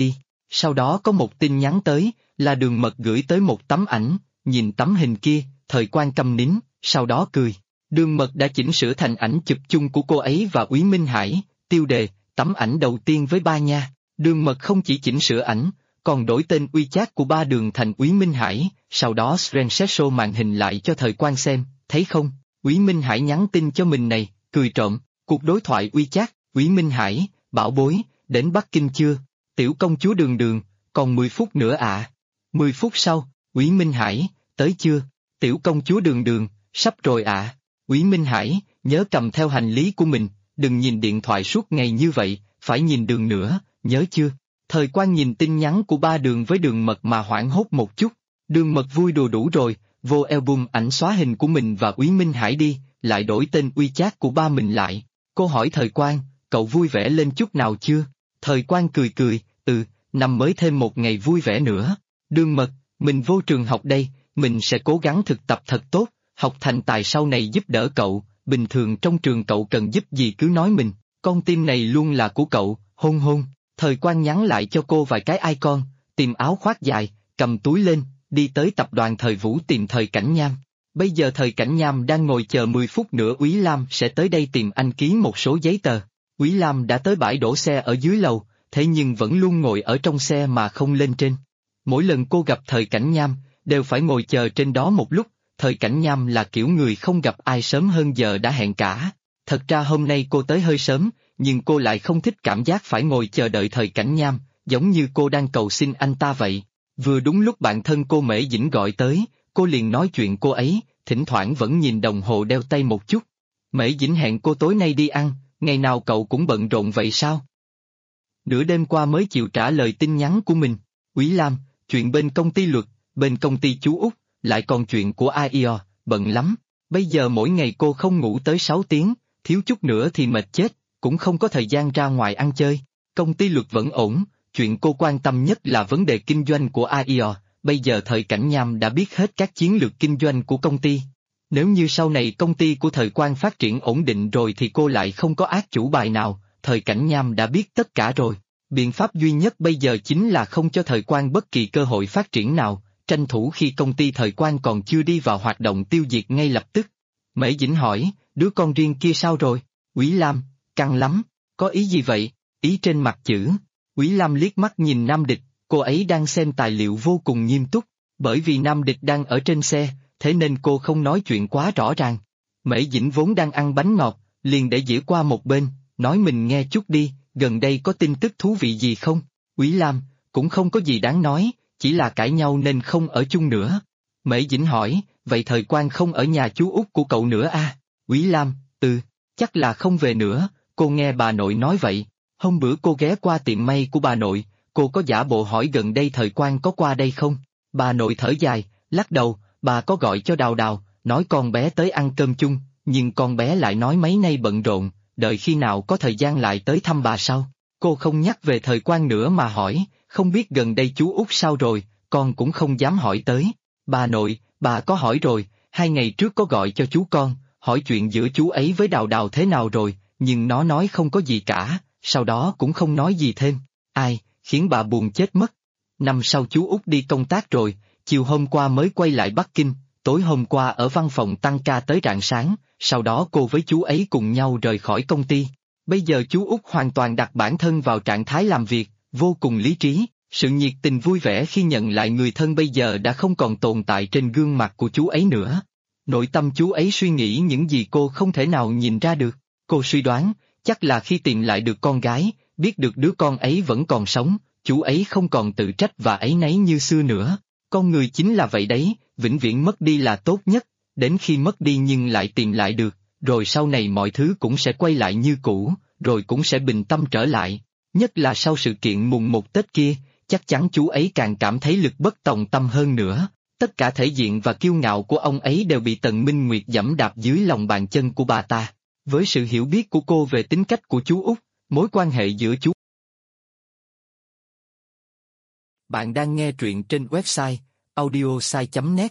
Sau đó có một tin nhắn tới, là Đường Mật gửi tới một tấm ảnh, nhìn tấm hình kia, Thời Quan câm nín, sau đó cười. Đường Mật đã chỉnh sửa thành ảnh chụp chung của cô ấy và Úy Minh Hải, tiêu đề, tấm ảnh đầu tiên với ba nha. Đường Mật không chỉ chỉnh sửa ảnh, còn đổi tên WeChat của ba Đường thành Úy Minh Hải, sau đó screenshot show màn hình lại cho Thời Quan xem, thấy không, Úy Minh Hải nhắn tin cho mình này, cười trộm, cuộc đối thoại WeChat, Úy Minh Hải, bảo bối, đến Bắc Kinh chưa? Tiểu công chúa Đường Đường, còn 10 phút nữa ạ. 10 phút sau, Úy Minh Hải, tới chưa? Tiểu công chúa Đường Đường, sắp rồi ạ. Úy Minh Hải, nhớ cầm theo hành lý của mình, đừng nhìn điện thoại suốt ngày như vậy, phải nhìn Đường nữa, nhớ chưa? Thời Quan nhìn tin nhắn của ba Đường với Đường Mật mà hoảng hốt một chút. Đường Mật vui đùa đủ rồi, vô album ảnh xóa hình của mình và Úy Minh Hải đi, lại đổi tên WeChat của ba mình lại. Cô hỏi Thời Quan, cậu vui vẻ lên chút nào chưa? Thời Quan cười cười, năm mới thêm một ngày vui vẻ nữa. Đường Mật, mình vô trường học đây, mình sẽ cố gắng thực tập thật tốt, học thành tài sau này giúp đỡ cậu, bình thường trong trường cậu cần giúp gì cứ nói mình, con tim này luôn là của cậu, hôn hôn. Thời Quan nhắn lại cho cô vài cái icon, tìm áo khoác dài, cầm túi lên, đi tới tập đoàn Thời Vũ tìm Thời Cảnh Nham. Bây giờ Thời Cảnh Nham đang ngồi chờ 10 phút nữa Úy Lam sẽ tới đây tìm anh ký một số giấy tờ. Úy Lam đã tới bãi đổ xe ở dưới lầu, thế nhưng vẫn luôn ngồi ở trong xe mà không lên trên. Mỗi lần cô gặp Thời Cảnh Nham, đều phải ngồi chờ trên đó một lúc, Thời Cảnh Nham là kiểu người không gặp ai sớm hơn giờ đã hẹn cả. Thật ra hôm nay cô tới hơi sớm, nhưng cô lại không thích cảm giác phải ngồi chờ đợi Thời Cảnh Nham, giống như cô đang cầu xin anh ta vậy. Vừa đúng lúc bạn thân cô Mễ Dĩnh gọi tới, cô liền nói chuyện cô ấy, thỉnh thoảng vẫn nhìn đồng hồ đeo tay một chút. Mễ Dĩnh hẹn cô tối nay đi ăn, ngày nào cậu cũng bận rộn vậy sao? Nửa đêm qua mới chịu trả lời tin nhắn của mình. Úy Lam, chuyện bên công ty luật, bên công ty chú Út, lại còn chuyện của AIO, bận lắm. Bây giờ mỗi ngày cô không ngủ tới 6 tiếng, thiếu chút nữa thì mệt chết, cũng không có thời gian ra ngoài ăn chơi. Công ty luật vẫn ổn, chuyện cô quan tâm nhất là vấn đề kinh doanh của AIO, bây giờ Thời Cảnh Nham đã biết hết các chiến lược kinh doanh của công ty. Nếu như sau này công ty của Thời Quan phát triển ổn định rồi thì cô lại không có ác chủ bài nào, Thời Cảnh Nham đã biết tất cả rồi. Biện pháp duy nhất bây giờ chính là không cho Thời Quan bất kỳ cơ hội phát triển nào, tranh thủ khi công ty Thời Quan còn chưa đi vào hoạt động tiêu diệt ngay lập tức. Mễ Dĩnh hỏi, đứa con riêng kia sao rồi? Úy Lam, căng lắm, có ý gì vậy? Ý trên mặt chữ. Úy Lam liếc mắt nhìn Nam Địch, cô ấy đang xem tài liệu vô cùng nghiêm túc, bởi vì Nam Địch đang ở trên xe, thế nên cô không nói chuyện quá rõ ràng. Mễ Dĩnh vốn đang ăn bánh ngọt, liền để dĩa qua một bên, nói mình nghe chút đi, gần đây có tin tức thú vị gì không? Úy Lam, cũng không có gì đáng nói, chỉ là cãi nhau nên không ở chung nữa. Mễ Dĩnh hỏi, vậy Thời Quan không ở nhà chú Út của cậu nữa à? Úy Lam, chắc là không về nữa, cô nghe bà nội nói vậy. Hôm bữa cô ghé qua tiệm may của bà nội, cô có giả bộ hỏi gần đây Thời Quan có qua đây không? Bà nội thở dài, lắc đầu, bà có gọi cho Đào Đào, nói con bé tới ăn cơm chung, nhưng con bé lại nói mấy nay bận rộn, đợi khi nào có thời gian lại tới thăm bà sau. Cô không nhắc về Thời Quan nữa mà hỏi, không biết gần đây chú Út sao rồi, con cũng không dám hỏi tới. Bà nội, bà có hỏi rồi, 2 ngày trước có gọi cho chú con, hỏi chuyện giữa chú ấy với Đào Đào thế nào rồi, nhưng nó nói không có gì cả, sau đó cũng không nói gì thêm. Ai, khiến bà buồn chết mất. Năm sau chú Út đi công tác rồi, chiều hôm qua mới quay lại Bắc Kinh, tối hôm qua ở văn phòng tăng ca tới rạng sáng, sau đó cô với chú ấy cùng nhau rời khỏi công ty. Bây giờ chú Út hoàn toàn đặt bản thân vào trạng thái làm việc, vô cùng lý trí, sự nhiệt tình vui vẻ khi nhận lại người thân bây giờ đã không còn tồn tại trên gương mặt của chú ấy nữa. Nội tâm chú ấy suy nghĩ những gì cô không thể nào nhìn ra được, cô suy đoán, chắc là khi tìm lại được con gái, biết được đứa con ấy vẫn còn sống, chú ấy không còn tự trách và áy náy như xưa nữa. Con người chính là vậy đấy, vĩnh viễn mất đi là tốt nhất, đến khi mất đi nhưng lại tìm lại được, rồi sau này mọi thứ cũng sẽ quay lại như cũ, rồi cũng sẽ bình tâm trở lại. Nhất là sau sự kiện mùng 1 Tết kia, chắc chắn chú ấy càng cảm thấy lực bất tòng tâm hơn nữa. Tất cả thể diện và kiêu ngạo của ông ấy đều bị Tần Minh Nguyệt giẫm đạp dưới lòng bàn chân của bà ta. Với sự hiểu biết của cô về tính cách của chú Út, mối quan hệ giữa chú. Bạn đang nghe truyện trên website audiosai.net.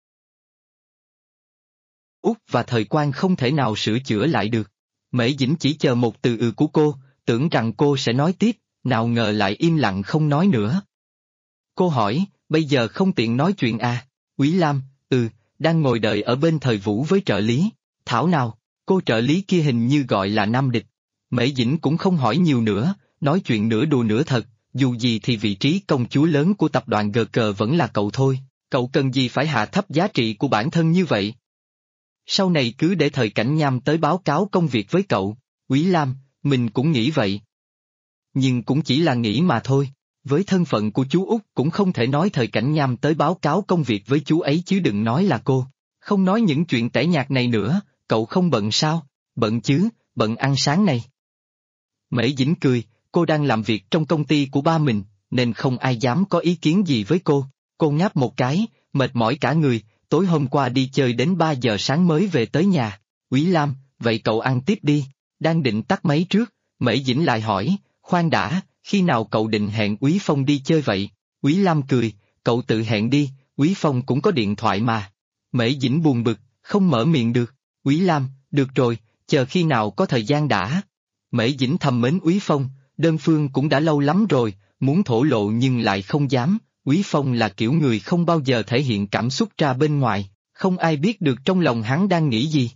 Út và Thời Quan không thể nào sửa chữa lại được. Mễ Dĩnh chỉ chờ một từ của cô, tưởng rằng cô sẽ nói tiếp, nào ngờ lại im lặng không nói nữa. Cô hỏi, bây giờ không tiện nói chuyện à? Úy Lam, đang ngồi đợi ở bên Thời Vũ với trợ lý. Thảo nào, cô trợ lý kia hình như gọi là Nam Địch. Mễ Dĩnh cũng không hỏi nhiều nữa, nói chuyện nửa đùa nửa thật, dù gì thì vị trí công chúa lớn của tập đoàn GK vẫn là cậu thôi, cậu cần gì phải hạ thấp giá trị của bản thân như vậy? Sau này cứ để Thời Cảnh Nham tới báo cáo công việc với cậu. Úy Lam, mình cũng nghĩ vậy. Nhưng cũng chỉ là nghĩ mà thôi, với thân phận của chú Út cũng không thể nói Thời Cảnh Nham tới báo cáo công việc với chú ấy chứ đừng nói là cô. Không nói những chuyện tẻ nhạt này nữa, cậu không bận sao? Bận chứ, bận ăn sáng này. Mễ Dĩnh cười, cô đang làm việc trong công ty của ba mình, nên không ai dám có ý kiến gì với cô. Cô ngáp một cái, mệt mỏi cả người, tối hôm qua đi chơi đến 3 giờ sáng mới về tới nhà. Úy Lam, vậy cậu ăn tiếp đi. Đang định tắt máy trước, Mễ Dĩnh lại hỏi, khoan đã, khi nào cậu định hẹn Úy Phong đi chơi vậy? Úy Lam cười, cậu tự hẹn đi, Úy Phong cũng có điện thoại mà. Mễ Dĩnh buồn bực, không mở miệng được. Úy Lam, được rồi, chờ khi nào có thời gian đã. Mễ Dĩnh thầm mến Úy Phong, đơn phương cũng đã lâu lắm rồi, muốn thổ lộ nhưng lại không dám. Úy Phong là kiểu người không bao giờ thể hiện cảm xúc ra bên ngoài, không ai biết được trong lòng hắn đang nghĩ gì.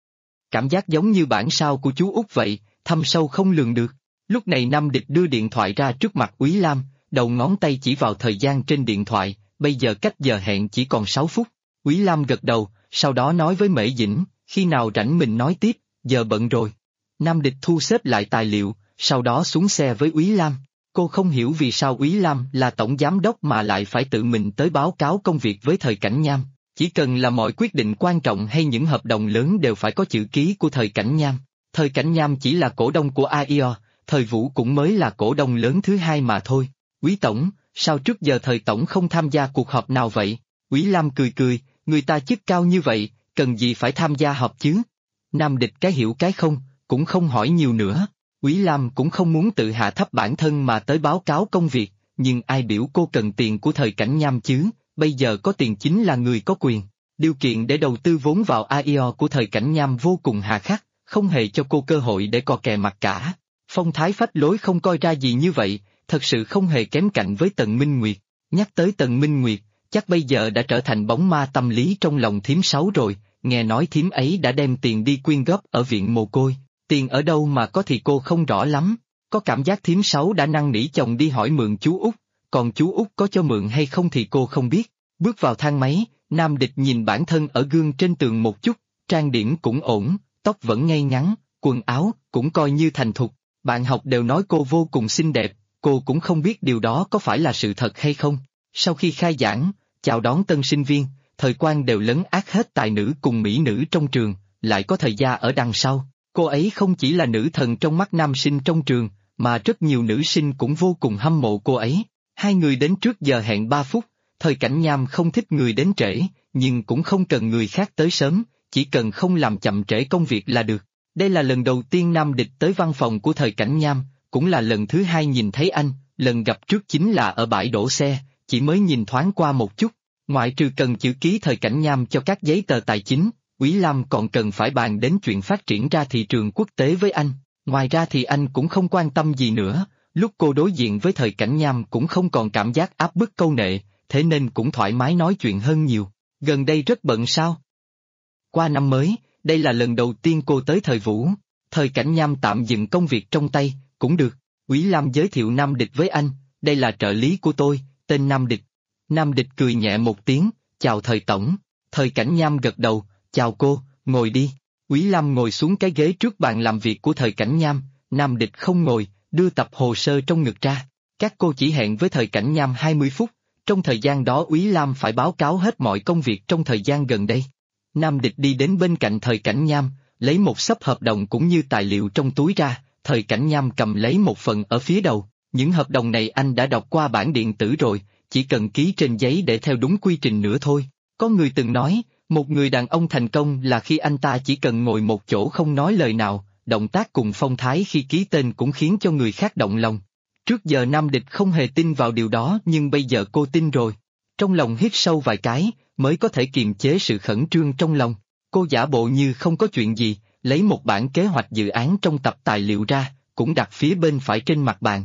Cảm giác giống như bản sao của chú Út vậy, thâm sâu không lường được. Lúc này Nam Địch đưa điện thoại ra trước mặt Úy Lam, đầu ngón tay chỉ vào thời gian trên điện thoại, bây giờ cách giờ hẹn chỉ còn 6 phút. Úy Lam gật đầu, sau đó nói với Mễ Dĩnh, khi nào rảnh mình nói tiếp, giờ bận rồi. Nam Địch thu xếp lại tài liệu, sau đó xuống xe với Úy Lam. Cô không hiểu vì sao Úy Lam là tổng giám đốc mà lại phải tự mình tới báo cáo công việc với Thời Cảnh Nham. Chỉ cần là mọi quyết định quan trọng hay những hợp đồng lớn đều phải có chữ ký của Thời Cảnh Nham. Thời Cảnh Nham chỉ là cổ đông của AIO, Thời Vũ cũng mới là cổ đông lớn thứ hai mà thôi. Úy Tổng, sao trước giờ Thời Tổng không tham gia cuộc họp nào vậy? Úy Lam cười cười, người ta chức cao như vậy, cần gì phải tham gia họp chứ? Nam Địch cái hiểu cái không, cũng không hỏi nhiều nữa. Úy Lam cũng không muốn tự hạ thấp bản thân mà tới báo cáo công việc, nhưng ai biểu cô cần tiền của Thời Cảnh Nham chứ, bây giờ có tiền chính là người có quyền. Điều kiện để đầu tư vốn vào AIO của Thời Cảnh Nham vô cùng hà khắc, không hề cho cô cơ hội để co kè mặt cả. Phong thái phách lối không coi ra gì như vậy, thật sự không hề kém cạnh với Tần Minh Nguyệt. Nhắc tới Tần Minh Nguyệt, chắc bây giờ đã trở thành bóng ma tâm lý trong lòng thím Sáu rồi, nghe nói thím ấy đã đem tiền đi quyên góp ở viện mồ côi. Tiền ở đâu mà có thì cô không rõ lắm, có cảm giác thím Sáu đã năn nỉ chồng đi hỏi mượn chú Út, còn chú Út có cho mượn hay không thì cô không biết. Bước vào thang máy, Nam Địch nhìn bản thân ở gương trên tường một chút, trang điểm cũng ổn, tóc vẫn ngay ngắn, quần áo cũng coi như thành thục, bạn học đều nói cô vô cùng xinh đẹp, cô cũng không biết điều đó có phải là sự thật hay không. Sau khi khai giảng, chào đón tân sinh viên, Thời Quang đều lấn át hết tài nữ cùng mỹ nữ trong trường, lại có Thời Gia ở đằng sau. Cô ấy không chỉ là nữ thần trong mắt nam sinh trong trường, mà rất nhiều nữ sinh cũng vô cùng hâm mộ cô ấy. Hai người đến trước giờ hẹn 3 phút, Thời Cảnh Nham không thích người đến trễ, nhưng cũng không cần người khác tới sớm, chỉ cần không làm chậm trễ công việc là được. Đây là lần đầu tiên Nam Địch tới văn phòng của Thời Cảnh Nham, cũng là lần thứ hai nhìn thấy anh, lần gặp trước chính là ở bãi đổ xe, chỉ mới nhìn thoáng qua một chút. Ngoại trừ cần chữ ký Thời Cảnh Nham cho các giấy tờ tài chính, Úy Lam còn cần phải bàn đến chuyện phát triển ra thị trường quốc tế với anh, ngoài ra thì anh cũng không quan tâm gì nữa, lúc cô đối diện với Thời Cảnh Nham cũng không còn cảm giác áp bức câu nệ, thế nên cũng thoải mái nói chuyện hơn nhiều. Gần đây rất bận sao? Qua năm mới, đây là lần đầu tiên cô tới Thời Vũ, Thời Cảnh Nham tạm dừng công việc trong tay, cũng được. Úy Lam giới thiệu Nam Địch với anh, đây là trợ lý của tôi, tên Nam Địch. Nam Địch cười nhẹ một tiếng, chào Thời Tổng. Thời Cảnh Nham gật đầu, chào cô, ngồi đi. Úy Lam ngồi xuống cái ghế trước bàn làm việc của Thời Cảnh Nham, Nam Địch không ngồi, đưa tập hồ sơ trong ngực ra. Các cô chỉ hẹn với Thời Cảnh Nham 20 phút, trong thời gian đó Úy Lam phải báo cáo hết mọi công việc trong thời gian gần đây. Nam Địch đi đến bên cạnh Thời Cảnh Nham, lấy một xấp hợp đồng cũng như tài liệu trong túi ra, Thời Cảnh Nham cầm lấy một phần ở phía đầu. Những hợp đồng này anh đã đọc qua bản điện tử rồi, chỉ cần ký trên giấy để theo đúng quy trình nữa thôi. Có người từng nói, một người đàn ông thành công là khi anh ta chỉ cần ngồi một chỗ không nói lời nào, động tác cùng phong thái khi ký tên cũng khiến cho người khác động lòng. Trước giờ Nam Địch không hề tin vào điều đó nhưng bây giờ cô tin rồi. Trong lòng hít sâu vài cái, mới có thể kiềm chế sự khẩn trương trong lòng. Cô giả bộ như không có chuyện gì, lấy một bản kế hoạch dự án trong tập tài liệu ra, cũng đặt phía bên phải trên mặt bàn.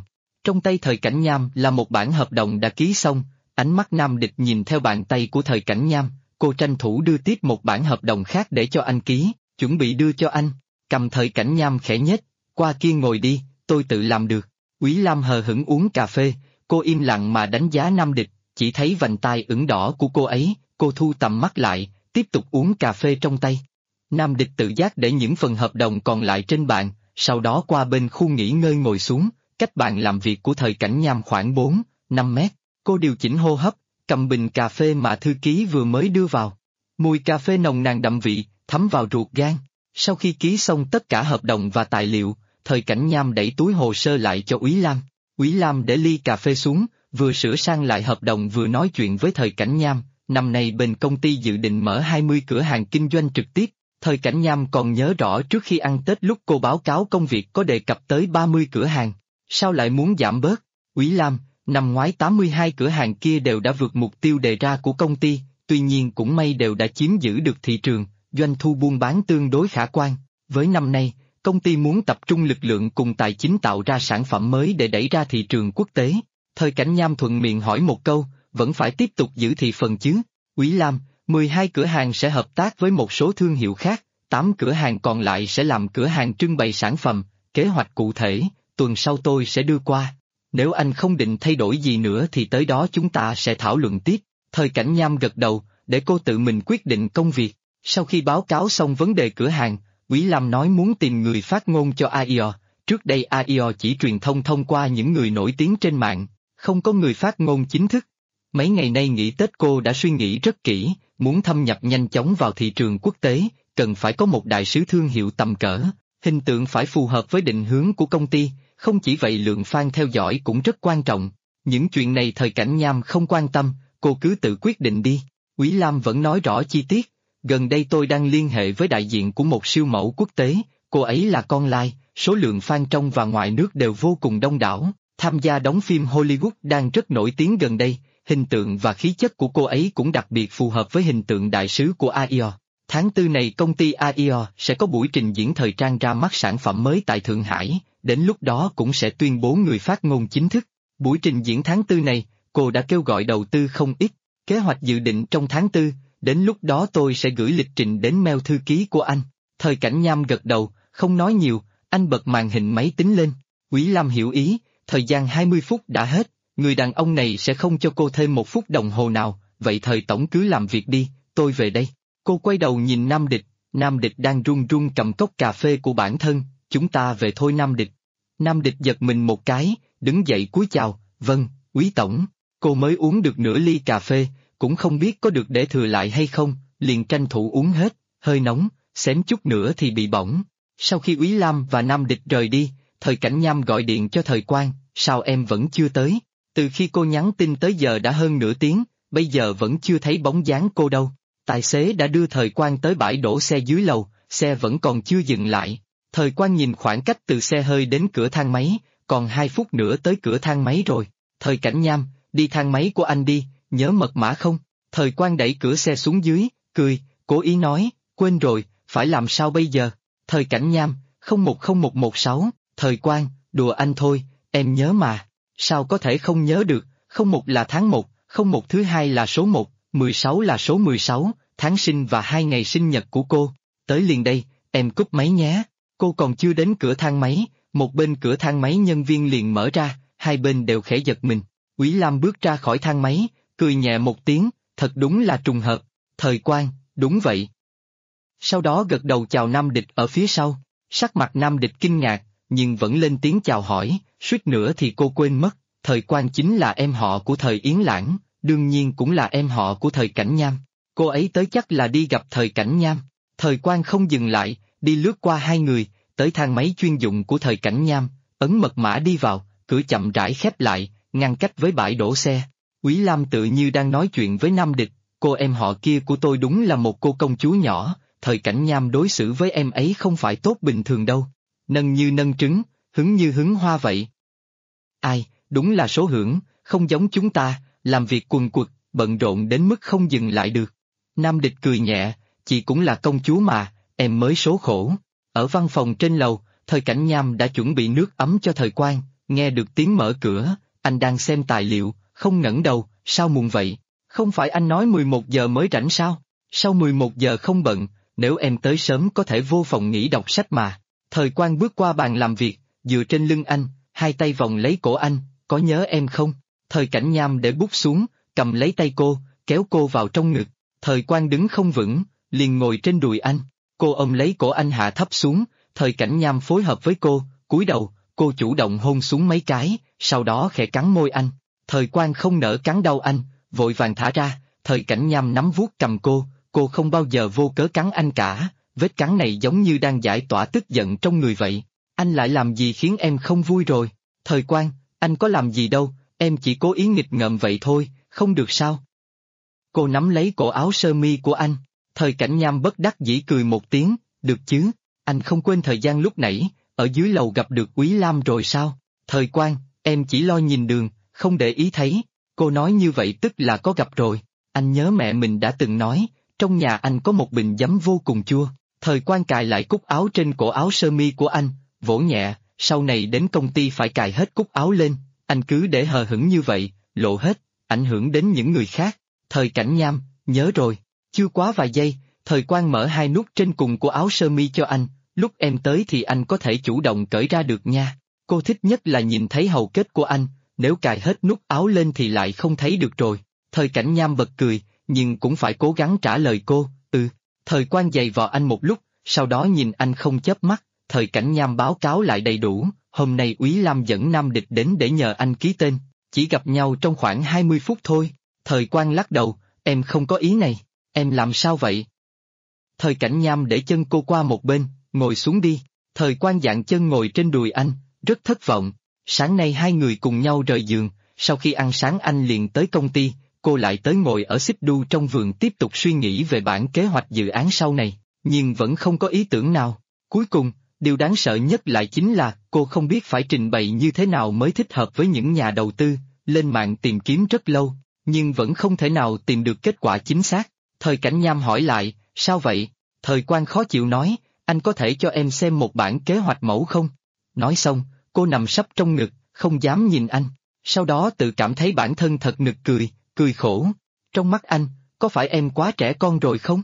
Trong tay Thời Cảnh Nham là một bản hợp đồng đã ký xong, ánh mắt Nam Địch nhìn theo bàn tay của Thời Cảnh Nham, cô tranh thủ đưa tiếp một bản hợp đồng khác để cho anh ký, chuẩn bị đưa cho anh. Cầm Thời Cảnh Nham khẽ nhếch, qua kia ngồi đi, tôi tự làm được. Úy Lam hờ hững uống cà phê, cô im lặng mà đánh giá Nam Địch, chỉ thấy vành tai ửng đỏ của cô ấy, cô thu tầm mắt lại, tiếp tục uống cà phê trong tay. Nam Địch tự giác để những phần hợp đồng còn lại trên bàn, sau đó qua bên khu nghỉ ngơi ngồi xuống, cách bàn làm việc của Thời Cảnh Nham khoảng 4-5 mét. Cô điều chỉnh hô hấp, cầm bình cà phê mà thư ký vừa mới đưa vào. Mùi cà phê nồng nàn đậm vị, thấm vào ruột gan. Sau khi ký xong tất cả hợp đồng và tài liệu, Thời Cảnh Nham đẩy túi hồ sơ lại cho Úy Lam. Úy Lam để ly cà phê xuống, vừa sửa sang lại hợp đồng vừa nói chuyện với Thời Cảnh Nham. Năm nay bên công ty dự định mở 20 cửa hàng kinh doanh trực tiếp. Thời Cảnh Nham còn nhớ rõ trước khi ăn Tết lúc cô báo cáo công việc có đề cập tới 30 cửa hàng. Sao lại muốn giảm bớt? Úy Lam, năm ngoái 82 cửa hàng kia đều đã vượt mục tiêu đề ra của công ty, tuy nhiên cũng may đều đã chiếm giữ được thị trường, doanh thu buôn bán tương đối khả quan. Với năm nay, công ty muốn tập trung lực lượng cùng tài chính tạo ra sản phẩm mới để đẩy ra thị trường quốc tế. Thời Cảnh Nham thuận miệng hỏi một câu, vẫn phải tiếp tục giữ thị phần chứ? Úy Lam, 12 cửa hàng sẽ hợp tác với một số thương hiệu khác, 8 cửa hàng còn lại sẽ làm cửa hàng trưng bày sản phẩm, kế hoạch cụ thể, tuần sau tôi sẽ đưa qua. Nếu anh không định thay đổi gì nữa thì tới đó chúng ta sẽ thảo luận tiếp. Thời Cảnh Nham gật đầu, để cô tự mình quyết định công việc. Sau khi báo cáo xong vấn đề cửa hàng, Úy Lam nói muốn tìm người phát ngôn cho AIO. Trước đây AIO chỉ truyền thông thông qua những người nổi tiếng trên mạng, không có người phát ngôn chính thức. Mấy ngày nay nghỉ Tết cô đã suy nghĩ rất kỹ, muốn thâm nhập nhanh chóng vào thị trường quốc tế, cần phải có một đại sứ thương hiệu tầm cỡ, hình tượng phải phù hợp với định hướng của công ty, không chỉ vậy lượng fan theo dõi cũng rất quan trọng. Những chuyện này Thời Cảnh Nham không quan tâm, cô cứ tự quyết định đi. Úy Lam vẫn nói rõ chi tiết, gần đây tôi đang liên hệ với đại diện của một siêu mẫu quốc tế, cô ấy là con lai, số lượng fan trong và ngoài nước đều vô cùng đông đảo, tham gia đóng phim Hollywood đang rất nổi tiếng gần đây, hình tượng và khí chất của cô ấy cũng đặc biệt phù hợp với hình tượng đại sứ của AIO. Tháng 4 này công ty AIO sẽ có buổi trình diễn thời trang ra mắt sản phẩm mới tại Thượng Hải, đến lúc đó cũng sẽ tuyên bố người phát ngôn chính thức. Buổi trình diễn tháng 4 này, cô đã kêu gọi đầu tư không ít, kế hoạch dự định trong tháng 4, đến lúc đó tôi sẽ gửi lịch trình đến mail thư ký của anh. Thời Cảnh Nham gật đầu, không nói nhiều, anh bật màn hình máy tính lên. Úy Lam hiểu ý, thời gian 20 phút đã hết, người đàn ông này sẽ không cho cô thêm 1 phút đồng hồ nào, vậy Thời tổng cứ làm việc đi, tôi về đây. Cô quay đầu nhìn Nam Địch đang run run cầm cốc cà phê của bản thân, chúng ta về thôi Nam Địch. Nam Địch giật mình một cái, đứng dậy cúi chào, vâng, Úy tổng. Cô mới uống được nửa ly cà phê, cũng không biết có được để thừa lại hay không, liền tranh thủ uống hết, hơi nóng, xém chút nữa thì bị bỏng. Sau khi Úy Lam và Nam Địch rời đi, Thời Cảnh Nham gọi điện cho Thời Quang, sao em vẫn chưa tới? Từ khi cô nhắn tin tới giờ đã hơn nửa tiếng, bây giờ vẫn chưa thấy bóng dáng cô đâu. Tài xế đã đưa Thời Quang tới bãi đổ xe dưới lầu, xe vẫn còn chưa dừng lại. Thời Quang nhìn khoảng cách từ xe hơi đến cửa thang máy, còn 2 phút nữa tới cửa thang máy rồi. Thời Cảnh Nham, đi thang máy của anh đi, nhớ mật mã không? Thời Quang đẩy cửa xe xuống dưới, cười, cố ý nói, quên rồi, phải làm sao bây giờ? Thời Cảnh Nham, 010116, Thời Quang, đùa anh thôi, em nhớ mà. Sao có thể không nhớ được, 01 là tháng 1, 01 thứ hai là số 1, 16 là số 16, tháng sinh và 2 ngày sinh nhật của cô. Tới liền đây, em cúp máy nhé. Cô còn chưa đến cửa thang máy, một bên cửa thang máy nhân viên liền mở ra, hai bên đều khẽ giật mình. Úy Lam bước ra khỏi thang máy, cười nhẹ một tiếng, thật đúng là trùng hợp. Thời Quang, đúng vậy. Sau đó gật đầu chào Nam Địch ở phía sau, sắc mặt Nam Địch kinh ngạc, nhưng vẫn lên tiếng chào hỏi, suýt nữa thì cô quên mất, Thời Quang chính là em họ của Thời Yến Lãng, đương nhiên cũng là em họ của Thời Cảnh Nham. Cô ấy tới chắc là đi gặp Thời Cảnh Nham. Thời Quang không dừng lại, đi lướt qua hai người, tới thang máy chuyên dụng của Thời Cảnh Nham, ấn mật mã đi vào, cửa chậm rãi khép lại, ngăn cách với bãi đổ xe. Úy Lam tự như đang nói chuyện với Nam Địch, cô em họ kia của tôi đúng là một cô công chúa nhỏ, Thời Cảnh Nham đối xử với em ấy không phải tốt bình thường đâu. Nâng như nâng trứng, hứng như hứng hoa vậy. Ai, đúng là số hưởng, không giống chúng ta, làm việc quần quật, bận rộn đến mức không dừng lại được. Nam Địch cười nhẹ, chị cũng là công chúa mà, em mới số khổ. Ở văn phòng trên lầu, Thời Cảnh Nham đã chuẩn bị nước ấm cho Thời Quang, nghe được tiếng mở cửa, anh đang xem tài liệu, không ngẩng đầu, sao muộn vậy? Không phải anh nói 11 giờ mới rảnh sao? Sao 11 giờ không bận, nếu em tới sớm có thể vô phòng nghỉ đọc sách mà. Thời Quang bước qua bàn làm việc, dựa trên lưng anh, hai tay vòng lấy cổ anh, có nhớ em không? Thời Cảnh Nham để bút xuống, cầm lấy tay cô, kéo cô vào trong ngực. Thời Quang đứng không vững, liền ngồi trên đùi anh. Cô ôm lấy cổ anh hạ thấp xuống, Thời Cảnh Nham phối hợp với cô, cúi đầu, cô chủ động hôn xuống mấy cái, sau đó khẽ cắn môi anh. Thời Quang không nỡ cắn đau anh, vội vàng thả ra, Thời Cảnh Nham nắm vuốt cầm cô không bao giờ vô cớ cắn anh cả, vết cắn này giống như đang giải tỏa tức giận trong người vậy. Anh lại làm gì khiến em không vui rồi? Thời Quang, anh có làm gì đâu, em chỉ cố ý nghịch ngợm vậy thôi, không được sao? Cô nắm lấy cổ áo sơ mi của anh. Thời Cảnh Nham bất đắc dĩ cười một tiếng, được chứ, anh không quên thời gian lúc nãy, ở dưới lầu gặp được Úy Lam rồi sao? Thời Quang, em chỉ lo nhìn đường, không để ý thấy. Cô nói như vậy tức là có gặp rồi. Anh nhớ mẹ mình đã từng nói, trong nhà anh có một bình giấm vô cùng chua. Thời Quang cài lại cúc áo trên cổ áo sơ mi của anh, vỗ nhẹ, sau này đến công ty phải cài hết cúc áo lên, anh cứ để hờ hững như vậy, lộ hết, ảnh hưởng đến những người khác. Thời Cảnh Nham, nhớ rồi. Chưa quá vài giây, Thời Quang mở hai nút trên cùng của áo sơ mi cho anh, lúc em tới thì anh có thể chủ động cởi ra được nha. Cô thích nhất là nhìn thấy hầu kết của anh, nếu cài hết nút áo lên thì lại không thấy được rồi. Thời Cảnh Nham bật cười, nhưng cũng phải cố gắng trả lời cô, Thời Quang giày vò anh một lúc, sau đó nhìn anh không chớp mắt, Thời Cảnh Nham báo cáo lại đầy đủ, hôm nay Úy Lam dẫn Nam Địch đến để nhờ anh ký tên, chỉ gặp nhau trong khoảng 20 phút thôi. Thời Quang lắc đầu, em không có ý này, em làm sao vậy? Thời Cảnh Nham để chân cô qua một bên, ngồi xuống đi. Thời Quang dạn chân ngồi trên đùi anh, rất thất vọng. Sáng nay hai người cùng nhau rời giường, sau khi ăn sáng anh liền tới công ty, cô lại tới ngồi ở xích đu trong vườn tiếp tục suy nghĩ về bản kế hoạch dự án sau này, nhưng vẫn không có ý tưởng nào. Cuối cùng, điều đáng sợ nhất lại chính là cô không biết phải trình bày như thế nào mới thích hợp với những nhà đầu tư, lên mạng tìm kiếm rất lâu, nhưng vẫn không thể nào tìm được kết quả chính xác. Thời Cảnh Nham hỏi lại, sao vậy? Thời Quang khó chịu nói, anh có thể cho em xem một bản kế hoạch mẫu không? Nói xong, cô nằm sấp trong ngực, không dám nhìn anh, sau đó tự cảm thấy bản thân thật nực cười, cười khổ. Trong mắt anh, có phải em quá trẻ con rồi không?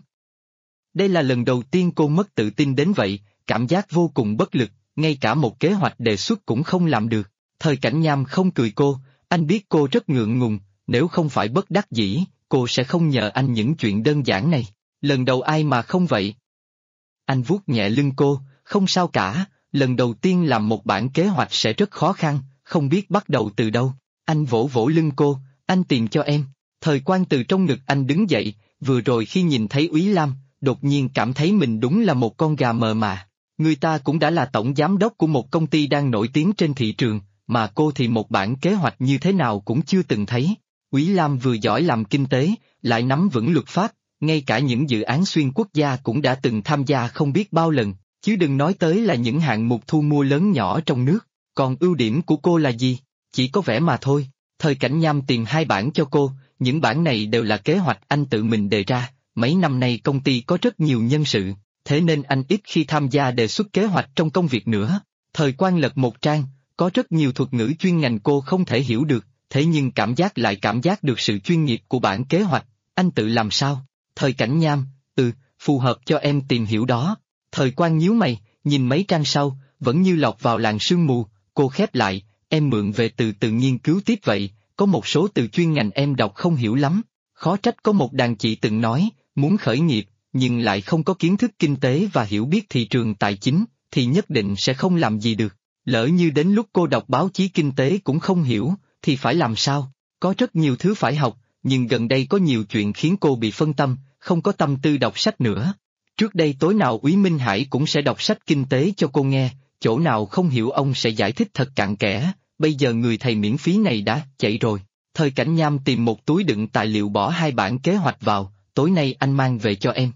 Đây là lần đầu tiên cô mất tự tin đến vậy, cảm giác vô cùng bất lực, ngay cả một kế hoạch đề xuất cũng không làm được. Thời Cảnh Nham không cười cô, anh biết cô rất ngượng ngùng, nếu không phải bất đắc dĩ, cô sẽ không nhờ anh những chuyện đơn giản này. Lần đầu ai mà không vậy? Anh vuốt nhẹ lưng cô, không sao cả, lần đầu tiên làm một bản kế hoạch sẽ rất khó khăn, không biết bắt đầu từ đâu. Anh vỗ vỗ lưng cô, anh tìm cho em. Thời Quang từ trong ngực anh đứng dậy, vừa rồi khi nhìn thấy Úy Lam, đột nhiên cảm thấy mình đúng là một con gà mờ mà. Người ta cũng đã là tổng giám đốc của một công ty đang nổi tiếng trên thị trường, mà cô thì một bản kế hoạch như thế nào cũng chưa từng thấy. Úy Lam vừa giỏi làm kinh tế, lại nắm vững luật pháp, ngay cả những dự án xuyên quốc gia cũng đã từng tham gia không biết bao lần, chứ đừng nói tới là những hạng mục thu mua lớn nhỏ trong nước. Còn ưu điểm của cô là gì? Chỉ có vẻ mà thôi. Thời Cảnh Nham tìm hai bản cho cô, những bản này đều là kế hoạch anh tự mình đề ra, mấy năm nay công ty có rất nhiều nhân sự, thế nên anh ít khi tham gia đề xuất kế hoạch trong công việc nữa. Thời Quang lật một trang, có rất nhiều thuật ngữ chuyên ngành cô không thể hiểu được, thế nhưng cảm giác được sự chuyên nghiệp của bản kế hoạch, anh tự làm sao? Thời Cảnh Nham, phù hợp cho em tìm hiểu đó. Thời Quang nhíu mày, nhìn mấy trang sau, vẫn như lọt vào làn sương mù, cô khép lại, em mượn về từ từ nghiên cứu tiếp vậy, có một số từ chuyên ngành em đọc không hiểu lắm. Khó trách có một đàn chị từng nói, muốn khởi nghiệp, nhưng lại không có kiến thức kinh tế và hiểu biết thị trường tài chính, thì nhất định sẽ không làm gì được. Lỡ như đến lúc cô đọc báo chí kinh tế cũng không hiểu, thì phải làm sao? Có rất nhiều thứ phải học, nhưng gần đây có nhiều chuyện khiến cô bị phân tâm, không có tâm tư đọc sách nữa. Trước đây tối nào Úy Minh Hải cũng sẽ đọc sách kinh tế cho cô nghe, chỗ nào không hiểu ông sẽ giải thích thật cặn kẽ, bây giờ người thầy miễn phí này đã chạy rồi. Thời Cảnh Nham tìm một túi đựng tài liệu bỏ hai bản kế hoạch vào, tối nay anh mang về cho em.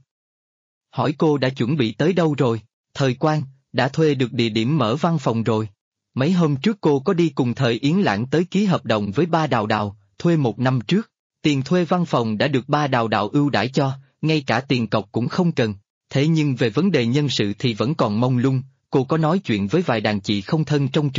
Hỏi cô đã chuẩn bị tới đâu rồi? Thời Quang, đã thuê được địa điểm mở văn phòng rồi. Mấy hôm trước cô có đi cùng Thời Yến Lãng tới ký hợp đồng với Ba Đào Đào, thuê 1 năm trước. Tiền thuê văn phòng đã được Ba Đào Đào ưu đãi cho, ngay cả tiền cọc cũng không cần. Thế nhưng về vấn đề nhân sự thì vẫn còn mông lung, cô có nói chuyện với vài đàn chị không thân trong trường,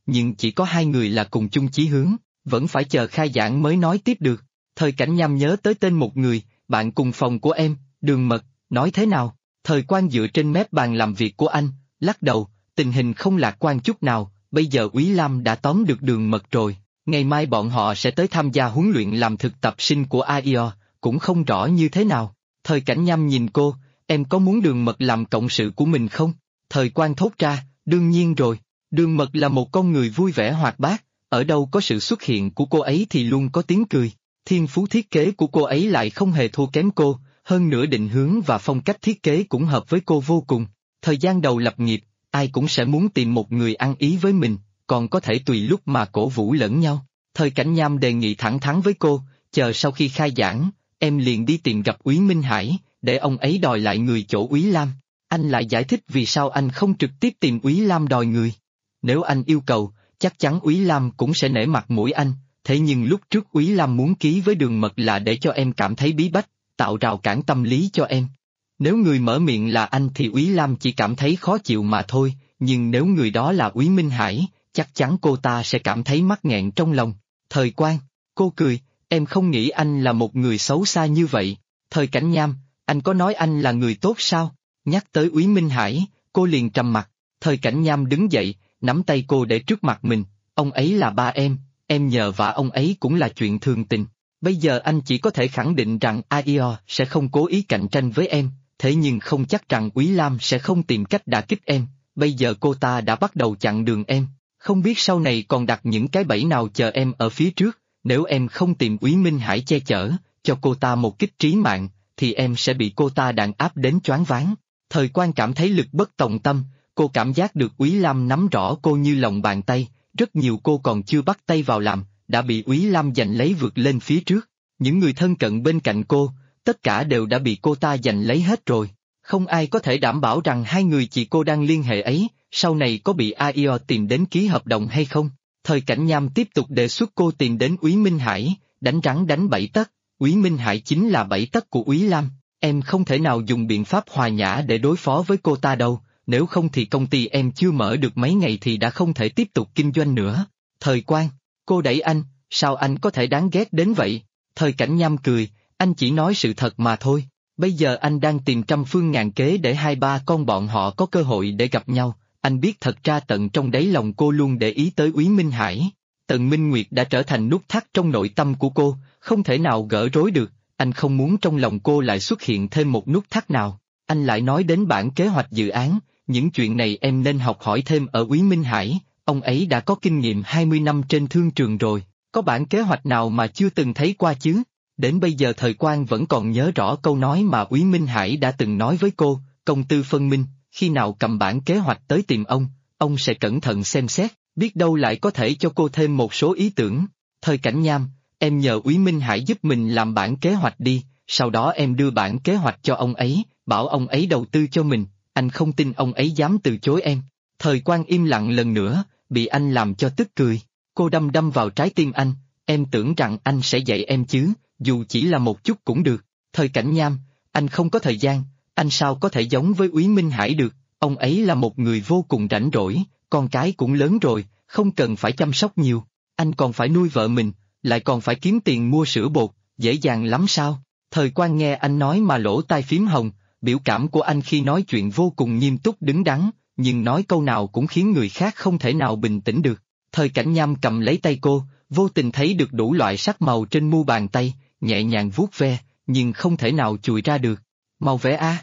nhưng chỉ có hai người là cùng chung chí hướng, vẫn phải chờ khai giảng mới nói tiếp được. Thời Cảnh Nham nhớ tới tên một người, bạn cùng phòng của em, Đường Mật, nói thế nào? Thời Quang dựa trên mép bàn làm việc của anh, lắc đầu, tình hình không lạc quan chút nào, bây giờ Úy Lam đã tóm được Đường Mật rồi, ngày mai bọn họ sẽ tới tham gia huấn luyện làm thực tập sinh của AIO, cũng không rõ như thế nào. Thời Cảnh Nham nhìn cô, em có muốn Đường Mật làm cộng sự của mình không? Thời Quang thốt ra, đương nhiên rồi, Đường Mật là một con người vui vẻ hoạt bát, ở đâu có sự xuất hiện của cô ấy thì luôn có tiếng cười. Thiên phú thiết kế của cô ấy lại không hề thua kém cô, hơn nữa định hướng và phong cách thiết kế cũng hợp với cô vô cùng. Thời gian đầu lập nghiệp, ai cũng sẽ muốn tìm một người ăn ý với mình, còn có thể tùy lúc mà cổ vũ lẫn nhau. Thời Cảnh Nham đề nghị thẳng thắn với cô, chờ sau khi khai giảng, em liền đi tìm gặp Úy Minh Hải, để ông ấy đòi lại người chỗ Úy Lam. Anh lại giải thích vì sao anh không trực tiếp tìm Úy Lam đòi người. Nếu anh yêu cầu, chắc chắn Úy Lam cũng sẽ nể mặt mũi anh, thế nhưng lúc trước Úy Lam muốn ký với Đường Mật là để cho em cảm thấy bí bách, tạo rào cản tâm lý cho em. Nếu người mở miệng là anh thì Úy Lam chỉ cảm thấy khó chịu mà thôi, nhưng nếu người đó là Úy Minh Hải, chắc chắn cô ta sẽ cảm thấy mắc nghẹn trong lòng. Thời Quang, cô cười, em không nghĩ anh là một người xấu xa như vậy. Thời Cảnh Nham, anh có nói anh là người tốt sao? Nhắc tới Úy Minh Hải, cô liền trầm mặt. Thời Cảnh Nham đứng dậy, nắm tay cô để trước mặt mình, ông ấy là ba em nhờ vả ông ấy cũng là chuyện thường tình. Bây giờ anh chỉ có thể khẳng định rằng AIO sẽ không cố ý cạnh tranh với em, thế nhưng không chắc rằng Úy Lam sẽ không tìm cách đả kích em, bây giờ cô ta đã bắt đầu chặn đường em, không biết sau này còn đặt những cái bẫy nào chờ em ở phía trước, nếu em không tìm Úy Minh Hải che chở, cho cô ta một kích trí mạng, thì em sẽ bị cô ta đàn áp đến choáng váng. Thời Quang cảm thấy lực bất tòng tâm, cô cảm giác được Úy Lam nắm rõ cô như lòng bàn tay, rất nhiều cô còn chưa bắt tay vào làm, đã bị Úy Lam giành lấy vượt lên phía trước. Những người thân cận bên cạnh cô, tất cả đều đã bị cô ta giành lấy hết rồi. Không ai có thể đảm bảo rằng hai người chị cô đang liên hệ ấy, sau này có bị AIO tìm đến ký hợp đồng hay không. Thời Cảnh Nham tiếp tục đề xuất cô tìm đến Úy Minh Hải, đánh rắn đánh bẫy tấc. Úy Minh Hải chính là bẫy tấc của Úy Lam, em không thể nào dùng biện pháp hòa nhã để đối phó với cô ta đâu, nếu không thì công ty em chưa mở được mấy ngày thì đã không thể tiếp tục kinh doanh nữa. Thời Quang, cô đẩy anh, sao anh có thể đáng ghét đến vậy? Thời Cảnh Nham cười, anh chỉ nói sự thật mà thôi, bây giờ anh đang tìm trăm phương ngàn kế để hai ba con bọn họ có cơ hội để gặp nhau, anh biết thật ra tận trong đáy lòng cô luôn để ý tới Úy Minh Hải. Tần Minh Nguyệt đã trở thành nút thắt trong nội tâm của cô, không thể nào gỡ rối được, anh không muốn trong lòng cô lại xuất hiện thêm một nút thắt nào. Anh lại nói đến bản kế hoạch dự án, những chuyện này em nên học hỏi thêm ở Úy Minh Hải, ông ấy đã có kinh nghiệm 20 năm trên thương trường rồi, có bản kế hoạch nào mà chưa từng thấy qua chứ? Đến bây giờ Thời Quang vẫn còn nhớ rõ câu nói mà Úy Minh Hải đã từng nói với cô, công tư phân minh, khi nào cầm bản kế hoạch tới tìm ông sẽ cẩn thận xem xét, biết đâu lại có thể cho cô thêm một số ý tưởng. Thời Cảnh Nham, em nhờ Úy Minh Hải giúp mình làm bản kế hoạch đi, sau đó em đưa bản kế hoạch cho ông ấy, bảo ông ấy đầu tư cho mình, anh không tin ông ấy dám từ chối em. Thời Quang im lặng lần nữa, bị anh làm cho tức cười, cô đâm đâm vào trái tim anh, em tưởng rằng anh sẽ dạy em chứ, dù chỉ là một chút cũng được. Thời Cảnh Nham, anh không có thời gian, anh sao có thể giống với Úy Minh Hải được, ông ấy là một người vô cùng rảnh rỗi, con cái cũng lớn rồi, không cần phải chăm sóc nhiều, anh còn phải nuôi vợ mình, lại còn phải kiếm tiền mua sữa bột, dễ dàng lắm sao? Thời Quang nghe anh nói mà lỗ tai phím hồng, biểu cảm của anh khi nói chuyện vô cùng nghiêm túc đứng đắn, nhưng nói câu nào cũng khiến người khác không thể nào bình tĩnh được. Thời Cảnh Nham cầm lấy tay cô, vô tình thấy được đủ loại sắc màu trên mu bàn tay, nhẹ nhàng vuốt ve, nhưng không thể nào chùi ra được. Màu vẽ a?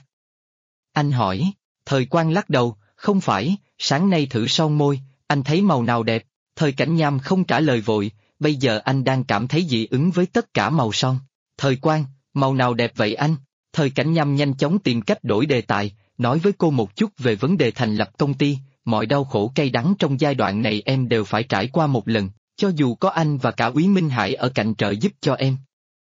Anh hỏi. Thời Quang lắc đầu, không phải, sáng nay thử son môi, anh thấy màu nào đẹp? Thời Cảnh Nham không trả lời vội, bây giờ anh đang cảm thấy dị ứng với tất cả màu son. Thời Quang, màu nào đẹp vậy anh? Thời Cảnh Nham nhanh chóng tìm cách đổi đề tài, nói với cô một chút về vấn đề thành lập công ty, mọi đau khổ cay đắng trong giai đoạn này em đều phải trải qua một lần, cho dù có anh và cả Úy Minh Hải ở cạnh trợ giúp cho em.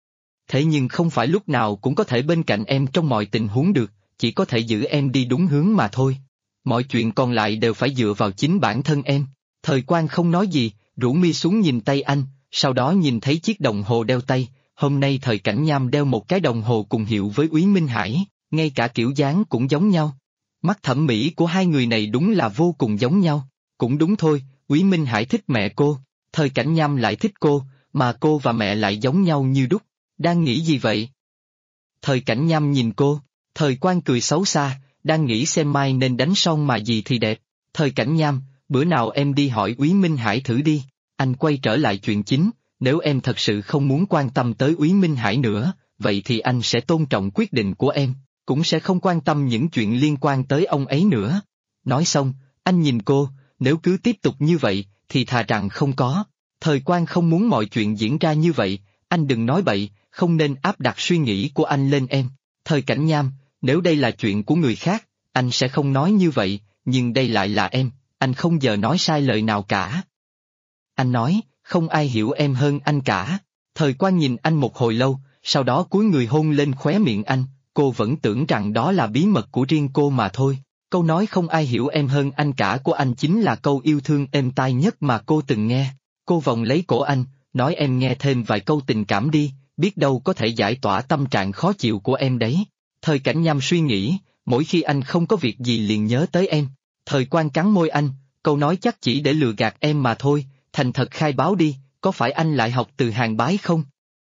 Thế nhưng không phải lúc nào cũng có thể bên cạnh em trong mọi tình huống được, chỉ có thể giữ em đi đúng hướng mà thôi. Mọi chuyện còn lại đều phải dựa vào chính bản thân em. Thời Quang không nói gì, rũ mi xuống nhìn tay anh, sau đó nhìn thấy chiếc đồng hồ đeo tay, hôm nay Thời Cảnh Nham đeo một cái đồng hồ cùng hiệu với Úy Minh Hải, ngay cả kiểu dáng cũng giống nhau. Mắt thẩm mỹ của hai người này đúng là vô cùng giống nhau. Cũng đúng thôi, Úy Minh Hải thích mẹ cô, Thời Cảnh Nham lại thích cô, mà cô và mẹ lại giống nhau như đúc. Đang nghĩ gì vậy? Thời Cảnh Nham nhìn cô, Thời Quan cười xấu xa, đang nghĩ xem mai nên đánh son mà gì thì đẹp. Thời Cảnh Nham, bữa nào em đi hỏi Úy Minh Hải thử đi. Anh quay trở lại chuyện chính, nếu em thật sự không muốn quan tâm tới Úy Minh Hải nữa, vậy thì anh sẽ tôn trọng quyết định của em, cũng sẽ không quan tâm những chuyện liên quan tới ông ấy nữa. Nói xong, anh nhìn cô, nếu cứ tiếp tục như vậy, thì thà rằng không có. Thời Quan không muốn mọi chuyện diễn ra như vậy, anh đừng nói bậy, không nên áp đặt suy nghĩ của anh lên em. Thời Cảnh Nham, nếu đây là chuyện của người khác, anh sẽ không nói như vậy, nhưng đây lại là em, anh không giờ nói sai lời nào cả. Anh nói, không ai hiểu em hơn anh cả. Thời Quan nhìn anh một hồi lâu, sau đó cúi người hôn lên khóe miệng anh, cô vẫn tưởng rằng đó là bí mật của riêng cô mà thôi. Câu nói không ai hiểu em hơn anh cả của anh chính là câu yêu thương êm tai nhất mà cô từng nghe. Cô vòng lấy cổ anh, nói em nghe thêm vài câu tình cảm đi, biết đâu có thể giải tỏa tâm trạng khó chịu của em đấy. Thời Cảnh Nham suy nghĩ, mỗi khi anh không có việc gì liền nhớ tới em. Thời Quan cắn môi anh, câu nói chắc chỉ để lừa gạt em mà thôi, thành thật khai báo đi, có phải anh lại học từ Hàn Bái không?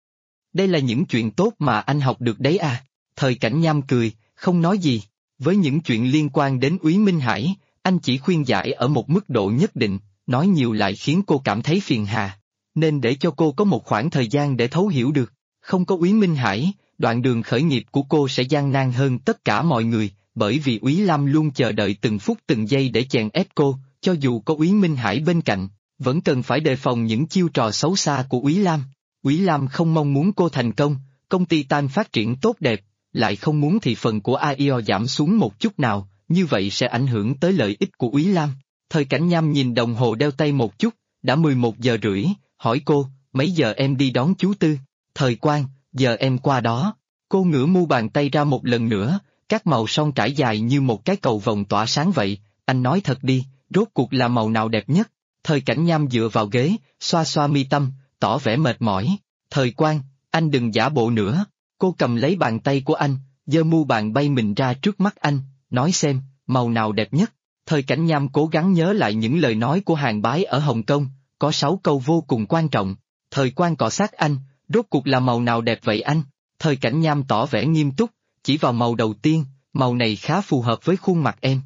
Đây là những chuyện tốt mà anh học được đấy à? Thời Cảnh Nham cười, không nói gì. Với những chuyện liên quan đến Úy Minh Hải, anh chỉ khuyên giải ở một mức độ nhất định, nói nhiều lại khiến cô cảm thấy phiền hà. Nên để cho cô có một khoảng thời gian để thấu hiểu được. Không có Úy Minh Hải, đoạn đường khởi nghiệp của cô sẽ gian nan hơn tất cả mọi người, bởi vì Úy Lam luôn chờ đợi từng phút từng giây để chèn ép cô, cho dù có Úy Minh Hải bên cạnh, vẫn cần phải đề phòng những chiêu trò xấu xa của Úy Lam. Úy Lam không mong muốn cô thành công, công ty Tan phát triển tốt đẹp, lại không muốn thị phần của AIO giảm xuống một chút nào, như vậy sẽ ảnh hưởng tới lợi ích của Úy Lam. Thời Cảnh Nham nhìn đồng hồ đeo tay một chút, đã 11 giờ rưỡi, hỏi cô, mấy giờ em đi đón chú Tư? Thời Quan, giờ em qua đó. Cô ngửa mu bàn tay ra một lần nữa, các màu son trải dài như một cái cầu vồng tỏa sáng vậy, anh nói thật đi, rốt cuộc là màu nào đẹp nhất? Thời Cảnh Nham dựa vào ghế, xoa xoa mi tâm, tỏ vẻ mệt mỏi. Thời Quan, anh đừng giả bộ nữa. Cô cầm lấy bàn tay của anh, giơ mu bàn bay mình ra trước mắt anh, nói xem, màu nào đẹp nhất. Thời Cảnh Nham cố gắng nhớ lại những lời nói của Hàn Bái ở Hồng Kông, có 6 câu vô cùng quan trọng. Thời Quan cọ sát anh, rốt cuộc là màu nào đẹp vậy anh? Thời Cảnh Nham tỏ vẻ nghiêm túc, chỉ vào màu đầu tiên, màu này khá phù hợp với khuôn mặt em.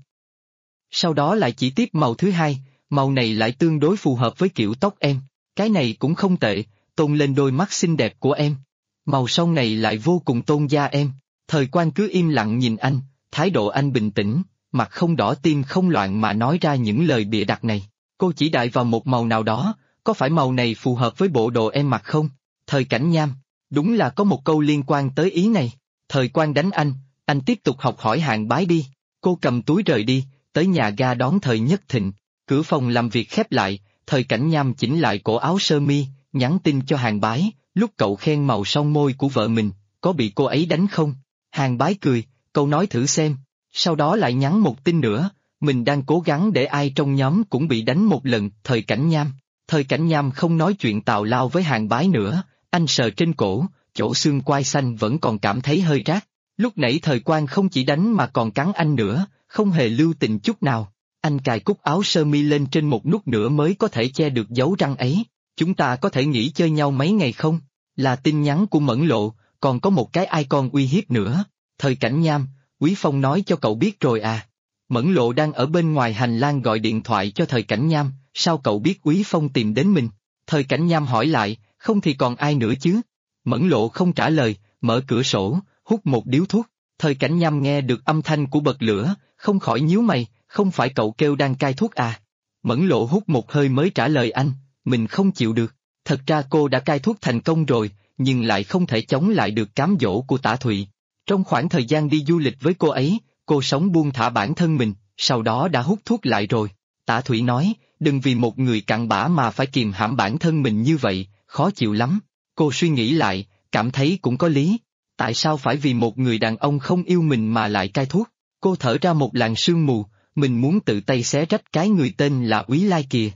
Sau đó lại chỉ tiếp màu thứ hai, màu này lại tương đối phù hợp với kiểu tóc em. Cái này cũng không tệ, tôn lên đôi mắt xinh đẹp của em. Màu son này lại vô cùng tôn da em. Thời Quan cứ im lặng nhìn anh, thái độ anh bình tĩnh, mặt không đỏ tim không loạn mà nói ra những lời bịa đặt này. Cô chỉ đại vào một màu nào đó, có phải màu này phù hợp với bộ đồ em mặc không? Thời Cảnh Nham, đúng là có một câu liên quan tới ý này. Thời Quan đánh anh tiếp tục học hỏi Hàn Bái đi. Cô cầm túi rời đi, tới nhà ga đón Thời Nhất Thịnh. Cửa phòng làm việc khép lại, Thời Cảnh Nham chỉnh lại cổ áo sơ mi, nhắn tin cho Hàn Bái, lúc cậu khen màu son môi của vợ mình, có bị cô ấy đánh không? Hàn Bái cười, cậu nói thử xem, sau đó lại nhắn một tin nữa, mình đang cố gắng để ai trong nhóm cũng bị đánh một lần. Thời Cảnh Nham. Thời Cảnh Nham không nói chuyện tào lao với Hàn Bái nữa, anh sờ trên cổ, chỗ xương quai xanh vẫn còn cảm thấy hơi rát. Lúc nãy Thời Quan không chỉ đánh mà còn cắn anh nữa, không hề lưu tình chút nào. Anh cài cúc áo sơ mi lên trên một nút nữa mới có thể che được dấu răng ấy. Chúng ta có thể nghỉ chơi nhau mấy ngày không? Là tin nhắn của Mẫn Lộ, còn có một cái icon uy hiếp nữa. Thời Cảnh Nham, Quý Phong nói cho cậu biết rồi à? Mẫn Lộ đang ở bên ngoài hành lang gọi điện thoại cho Thời Cảnh Nham, sao cậu biết Quý Phong tìm đến mình? Thời Cảnh Nham hỏi lại, không thì còn ai nữa chứ? Mẫn Lộ không trả lời, mở cửa sổ, hút một điếu thuốc. Thời Cảnh Nham nghe được âm thanh của bật lửa, không khỏi nhíu mày, không phải cậu kêu đang cai thuốc à? Mẫn Lộ hút một hơi mới trả lời anh, mình không chịu được. Thật ra cô đã cai thuốc thành công rồi, nhưng lại không thể chống lại được cám dỗ của Tả Thụy. Trong khoảng thời gian đi du lịch với cô ấy, cô sống buông thả bản thân mình, sau đó đã hút thuốc lại rồi. Tả Thụy nói, đừng vì một người cặn bã mà phải kìm hãm bản thân mình như vậy, khó chịu lắm. Cô suy nghĩ lại, cảm thấy cũng có lý. Tại sao phải vì một người đàn ông không yêu mình mà lại cai thuốc? Cô thở ra một làn sương mù, mình muốn tự tay xé rách cái người tên là Úy Lai kìa.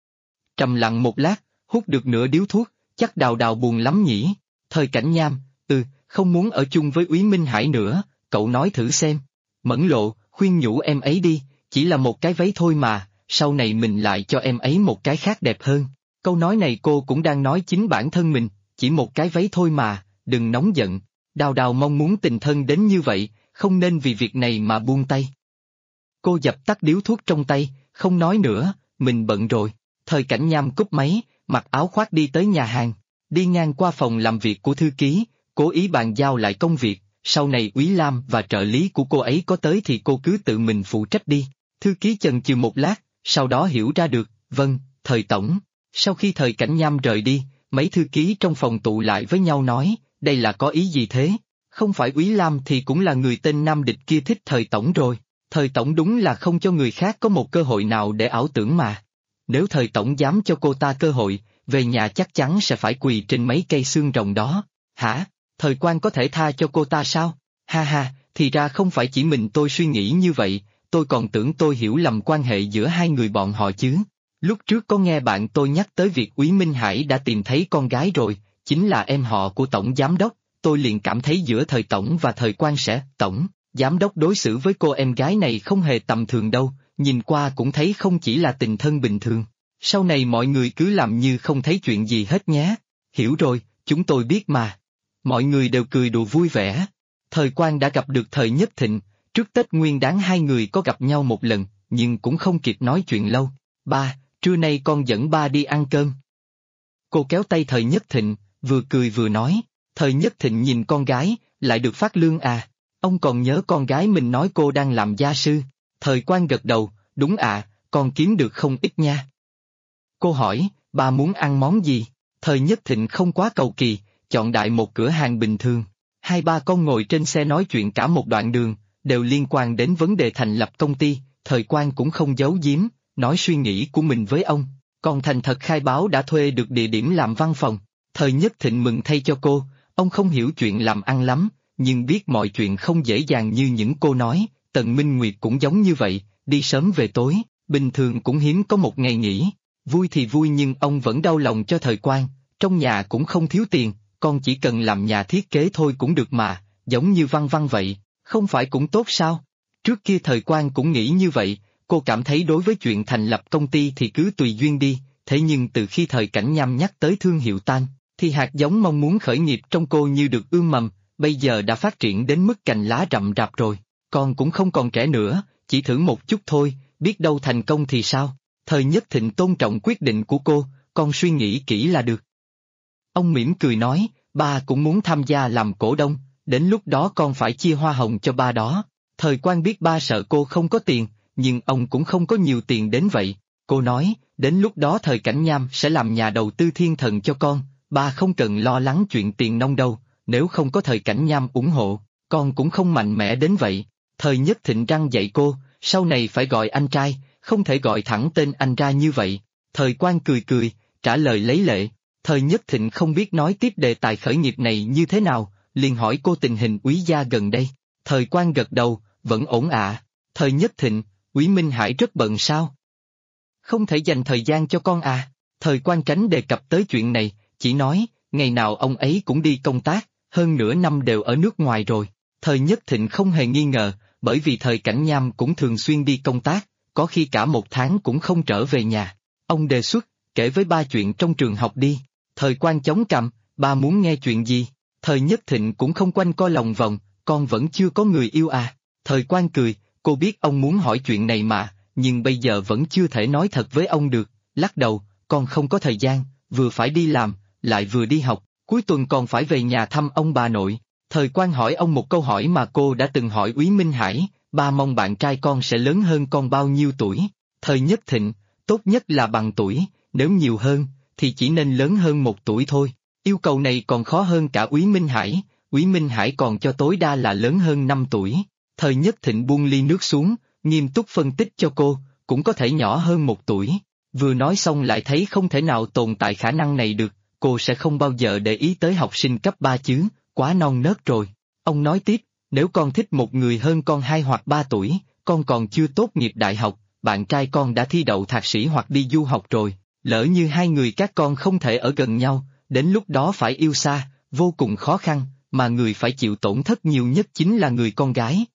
Trầm lặng một lát, hút được nửa điếu thuốc, chắc Đào Đào buồn lắm nhỉ. Thời Cảnh Nham, không muốn ở chung với Úy Minh Hải nữa, cậu nói thử xem. Mẫn Lộ, khuyên nhủ em ấy đi, chỉ là một cái váy thôi mà, sau này mình lại cho em ấy một cái khác đẹp hơn. Câu nói này cô cũng đang nói chính bản thân mình, chỉ một cái váy thôi mà, đừng nóng giận. Đào Đào mong muốn tình thân đến như vậy, không nên vì việc này mà buông tay. Cô dập tắt điếu thuốc trong tay, không nói nữa, mình bận rồi. Thời Cảnh Nham cúp máy, mặc áo khoác đi tới nhà hàng, đi ngang qua phòng làm việc của thư ký, cố ý bàn giao lại công việc, sau này Úy Lam và trợ lý của cô ấy có tới thì cô cứ tự mình phụ trách đi. Thư ký chần chừ một lát, sau đó hiểu ra được, vâng, Thời tổng. Sau khi Thời Cảnh Nham rời đi, mấy thư ký trong phòng tụ lại với nhau nói, đây là có ý gì thế? Không phải Úy Lam thì cũng là người tên Nam Địch kia thích Thời tổng rồi. Thời tổng đúng là không cho người khác có một cơ hội nào để ảo tưởng mà. Nếu Thời tổng dám cho cô ta cơ hội, về nhà chắc chắn sẽ phải quỳ trên mấy cây xương rồng đó. Hả? Thời Quan có thể tha cho cô ta sao? Ha ha, thì ra không phải chỉ mình tôi suy nghĩ như vậy, tôi còn tưởng tôi hiểu lầm quan hệ giữa hai người bọn họ chứ. Lúc trước có nghe bạn tôi nhắc tới việc Úy Minh Hải đã tìm thấy con gái rồi, chính là em họ của tổng giám đốc, tôi liền cảm thấy giữa Thời tổng và Thời Quan sẽ, tổng giám đốc đối xử với cô em gái này không hề tầm thường đâu, nhìn qua cũng thấy không chỉ là tình thân bình thường. Sau này mọi người cứ làm như không thấy chuyện gì hết nhé. Hiểu rồi, chúng tôi biết mà. Mọi người đều cười đùa vui vẻ. Thời Quan đã gặp được Thời Nhất Thịnh, trước Tết Nguyên Đán hai người có gặp nhau một lần, nhưng cũng không kịp nói chuyện lâu. Ba, trưa nay con dẫn ba đi ăn cơm. Cô kéo tay Thời Nhất Thịnh, vừa cười vừa nói. Thời Nhất Thịnh nhìn con gái, lại được phát lương à? Ông còn nhớ con gái mình nói cô đang làm gia sư. Thời Quan gật đầu, đúng ạ, con kiếm được không ít nha. Cô hỏi, ba muốn ăn món gì? Thời Nhất Thịnh không quá cầu kỳ, chọn đại một cửa hàng bình thường. Hai ba con ngồi trên xe nói chuyện cả một đoạn đường, đều liên quan đến vấn đề thành lập công ty. Thời Quan cũng không giấu giếm, nói suy nghĩ của mình với ông, còn thành thật khai báo đã thuê được địa điểm làm văn phòng. Thời Nhất Thịnh mừng thay cho cô, ông không hiểu chuyện làm ăn lắm, nhưng biết mọi chuyện không dễ dàng như những cô nói. Tần Minh Nguyệt cũng giống như vậy, đi sớm về tối, bình thường cũng hiếm có một ngày nghỉ. Vui thì vui nhưng ông vẫn đau lòng cho Thời Quan, trong nhà cũng không thiếu tiền, con chỉ cần làm nhà thiết kế thôi cũng được mà, giống như Văn Văn vậy, không phải cũng tốt sao? Trước kia Thời Quan cũng nghĩ như vậy, cô cảm thấy đối với chuyện thành lập công ty thì cứ tùy duyên đi, thế nhưng từ khi Thời Cảnh Nham nhắc tới thương hiệu Tan, thì hạt giống mong muốn khởi nghiệp trong cô như được ươm mầm, bây giờ đã phát triển đến mức cành lá rậm rạp rồi. Con cũng không còn trẻ nữa, chỉ thử một chút thôi, biết đâu thành công thì sao? Thời Nhất Thịnh tôn trọng quyết định của cô, con suy nghĩ kỹ là được. Ông mỉm cười nói, ba cũng muốn tham gia làm cổ đông, đến lúc đó con phải chia hoa hồng cho ba đó. Thời Quan biết ba sợ cô không có tiền, nhưng ông cũng không có nhiều tiền đến vậy. Cô nói, đến lúc đó Thời Cảnh Nham sẽ làm nhà đầu tư thiên thần cho con, ba không cần lo lắng chuyện tiền nong đâu, nếu không có Thời Cảnh Nham ủng hộ, con cũng không mạnh mẽ đến vậy. Thời Nhất Thịnh răn dạy cô, sau này phải gọi anh trai, không thể gọi thẳng tên anh ra như vậy. Thời Quan cười cười, trả lời lấy lệ. Thời Nhất Thịnh không biết nói tiếp đề tài khởi nghiệp này như thế nào, liền hỏi cô tình hình Úy gia gần đây. Thời Quan gật đầu, vẫn ổn ạ. Thời Nhất Thịnh, Úy Minh Hải rất bận sao? Không thể dành thời gian cho con à? Thời Quan tránh đề cập tới chuyện này, chỉ nói, ngày nào ông ấy cũng đi công tác, hơn nửa năm đều ở nước ngoài rồi. Thời Nhất Thịnh không hề nghi ngờ, bởi vì Thời Cảnh Nham cũng thường xuyên đi công tác, có khi cả một tháng cũng không trở về nhà. Ông đề xuất, kể với ba chuyện trong trường học đi. Thời Quan chống cằm, ba muốn nghe chuyện gì? Thời Nhất Thịnh cũng không quanh co lòng vòng, con vẫn chưa có người yêu à? Thời Quan cười, cô biết ông muốn hỏi chuyện này mà, nhưng bây giờ vẫn chưa thể nói thật với ông được, lắc đầu, con không có thời gian, vừa phải đi làm, lại vừa đi học, cuối tuần còn phải về nhà thăm ông bà nội. Thời Quan hỏi ông một câu hỏi mà cô đã từng hỏi Úy Minh Hải, ba mong bạn trai con sẽ lớn hơn con bao nhiêu tuổi? Thời Nhất Thịnh, tốt nhất là bằng tuổi, nếu nhiều hơn, thì chỉ nên lớn hơn 1 tuổi thôi. Yêu cầu này còn khó hơn cả Úy Minh Hải, Úy Minh Hải còn cho tối đa là lớn hơn 5 tuổi. Thời Nhất Thịnh buông ly nước xuống, nghiêm túc phân tích cho cô, cũng có thể nhỏ hơn 1 tuổi. Vừa nói xong lại thấy không thể nào tồn tại khả năng này được, cô sẽ không bao giờ để ý tới học sinh cấp 3 chứ, quá non nớt rồi. Ông nói tiếp, nếu con thích một người hơn con 2 hoặc 3 tuổi, con còn chưa tốt nghiệp đại học, bạn trai con đã thi đậu thạc sĩ hoặc đi du học rồi, lỡ như hai người các con không thể ở gần nhau, đến lúc đó phải yêu xa, vô cùng khó khăn, mà người phải chịu tổn thất nhiều nhất chính là người con gái.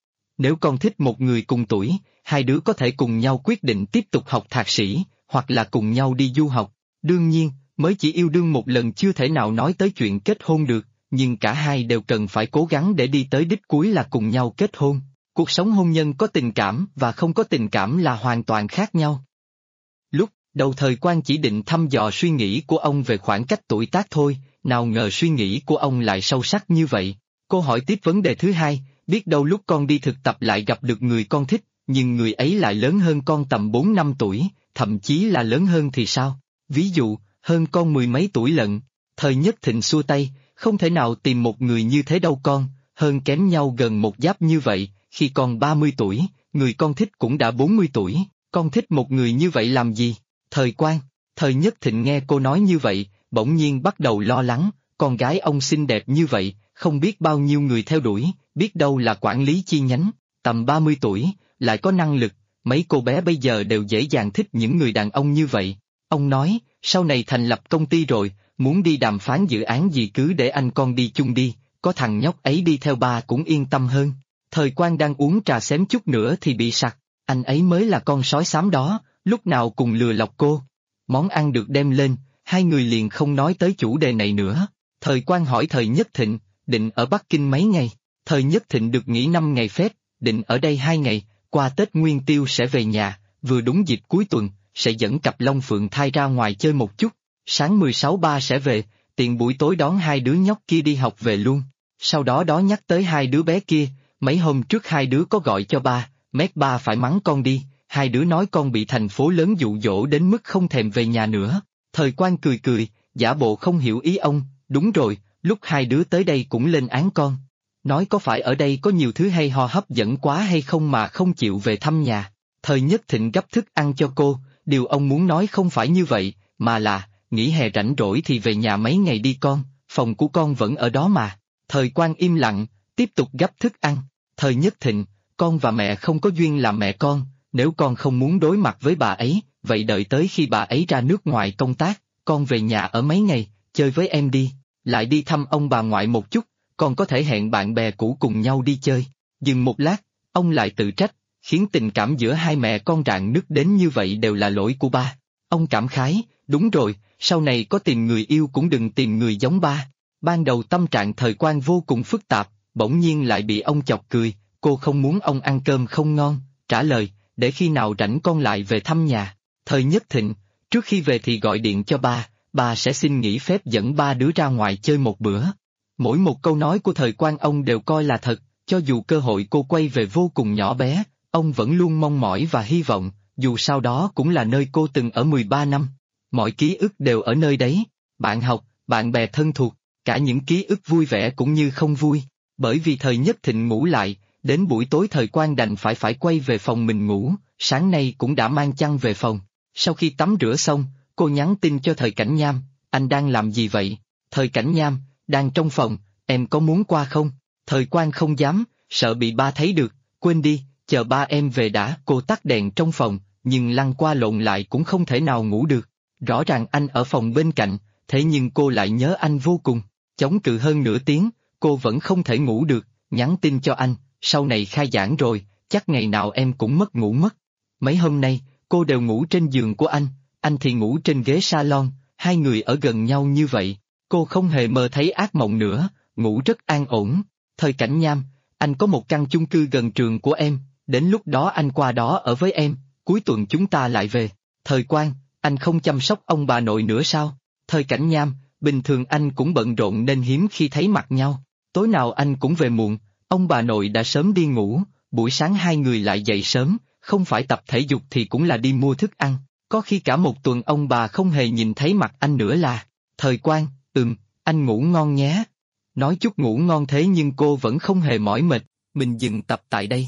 Nếu con thích một người cùng tuổi, hai đứa có thể cùng nhau quyết định tiếp tục học thạc sĩ, hoặc là cùng nhau đi du học. Đương nhiên, mới chỉ yêu đương một lần chưa thể nào nói tới chuyện kết hôn được, nhưng cả hai đều cần phải cố gắng để đi tới đích cuối là cùng nhau kết hôn. Cuộc sống hôn nhân có tình cảm và không có tình cảm là hoàn toàn khác nhau. Lúc đầu Thời Quang chỉ định thăm dò suy nghĩ của ông về khoảng cách tuổi tác thôi, nào ngờ suy nghĩ của ông lại sâu sắc như vậy. Cô hỏi tiếp vấn đề thứ hai, biết đâu lúc con đi thực tập lại gặp được người con thích, nhưng người ấy lại lớn hơn con tầm 4 năm tuổi, thậm chí là lớn hơn thì sao? Ví dụ, hơn con mười mấy tuổi lận. Thời Nhất Thịnh xua tay, không thể nào tìm một người như thế đâu con, hơn kém nhau gần một giáp như vậy, khi con 30 tuổi, người con thích cũng đã 40 tuổi, con thích một người như vậy làm gì? Thời Quang, Thời Nhất Thịnh nghe cô nói như vậy, bỗng nhiên bắt đầu lo lắng, con gái ông xinh đẹp như vậy, không biết bao nhiêu người theo đuổi, biết đâu là quản lý chi nhánh, tầm 30 tuổi, lại có năng lực, mấy cô bé bây giờ đều dễ dàng thích những người đàn ông như vậy. Ông nói, sau này thành lập công ty rồi, muốn đi đàm phán dự án gì cứ để anh con đi chung đi, có thằng nhóc ấy đi theo ba cũng yên tâm hơn. Thời Quang đang uống trà xém chút nữa thì bị sặc, anh ấy mới là con sói xám đó, lúc nào cùng lừa lọc cô. Món ăn được đem lên, hai người liền không nói tới chủ đề này nữa. Thời Quang hỏi Thời Nhất Thịnh, định ở Bắc Kinh mấy ngày? Thời Nhất Thịnh được nghỉ 5 ngày phép, định ở đây 2 ngày, qua Tết Nguyên Tiêu sẽ về nhà, vừa đúng dịp cuối tuần, sẽ dẫn cặp Long Phượng Thai ra ngoài chơi một chút. Sáng 16 ba sẽ về, tiện buổi tối đón hai đứa nhóc kia đi học về luôn. Sau đó nhắc tới hai đứa bé kia, mấy hôm trước hai đứa có gọi cho ba, mét ba phải mắng con đi, hai đứa nói con bị thành phố lớn dụ dỗ đến mức không thèm về nhà nữa. Thời Quang cười cười, giả bộ không hiểu ý ông, đúng rồi, lúc hai đứa tới đây cũng lên án con. Nói có phải ở đây có nhiều thứ hay ho hấp dẫn quá hay không mà không chịu về thăm nhà. Thời Nhất Thịnh gấp thức ăn cho cô, điều ông muốn nói không phải như vậy, mà là, nghỉ hè rảnh rỗi thì về nhà mấy ngày đi con, phòng của con vẫn ở đó mà. Thời Quang im lặng, tiếp tục gấp thức ăn. Thời Nhất Thịnh, con và mẹ không có duyên làm mẹ con, nếu con không muốn đối mặt với bà ấy, vậy đợi tới khi bà ấy ra nước ngoài công tác, con về nhà ở mấy ngày, chơi với em đi, lại đi thăm ông bà ngoại một chút, con có thể hẹn bạn bè cũ cùng nhau đi chơi. Dừng một lát, ông lại tự trách, khiến tình cảm giữa hai mẹ con rạn nứt đến như vậy đều là lỗi của ba. Ông cảm khái, đúng rồi, sau này có tìm người yêu cũng đừng tìm người giống ba. Ban đầu tâm trạng Thời Quang vô cùng phức tạp, bỗng nhiên lại bị ông chọc cười, cô không muốn ông ăn cơm không ngon, trả lời, để khi nào rảnh con lại về thăm nhà. Thời Nhất Thịnh, trước khi về thì gọi điện cho ba sẽ xin nghỉ phép dẫn ba đứa ra ngoài chơi một bữa. Mỗi một câu nói của Thời Quang ông đều coi là thật, cho dù cơ hội cô quay về vô cùng nhỏ bé, ông vẫn luôn mong mỏi và hy vọng, dù sau đó cũng là nơi cô từng ở 13 năm. Mọi ký ức đều ở nơi đấy, bạn học, bạn bè thân thuộc, cả những ký ức vui vẻ cũng như không vui. Bởi vì Thời Nhất Thịnh ngủ lại, đến buổi tối Thời Quang đành phải quay về phòng mình ngủ, sáng nay cũng đã mang chăn về phòng. Sau khi tắm rửa xong, cô nhắn tin cho Thời Cảnh Nham, anh đang làm gì vậy? Thời Cảnh Nham, đang trong phòng, em có muốn qua không? Thời Quang không dám, sợ bị ba thấy được, quên đi, chờ ba em về đã. Cô tắt đèn trong phòng, nhưng lăn qua lộn lại cũng không thể nào ngủ được. Rõ ràng anh ở phòng bên cạnh, thế nhưng cô lại nhớ anh vô cùng. Chống cự hơn nửa tiếng, cô vẫn không thể ngủ được, nhắn tin cho anh, sau này khai giảng rồi, chắc ngày nào em cũng mất ngủ mất. Mấy hôm nay, cô đều ngủ trên giường của anh thì ngủ trên ghế salon, hai người ở gần nhau như vậy, cô không hề mơ thấy ác mộng nữa, ngủ rất an ổn. Thời Cảnh Nham, anh có một căn chung cư gần trường của em, đến lúc đó anh qua đó ở với em, cuối tuần chúng ta lại về. Thời Quang, anh không chăm sóc ông bà nội nữa sao? Thời Cảnh Nham, bình thường anh cũng bận rộn nên hiếm khi thấy mặt nhau, tối nào anh cũng về muộn, ông bà nội đã sớm đi ngủ, buổi sáng hai người lại dậy sớm, không phải tập thể dục thì cũng là đi mua thức ăn, có khi cả một tuần ông bà không hề nhìn thấy mặt anh nữa là. Thời Quang, anh ngủ ngon nhé. Nói chút ngủ ngon thế nhưng cô vẫn không hề mỏi mệt, mình dừng tập tại đây.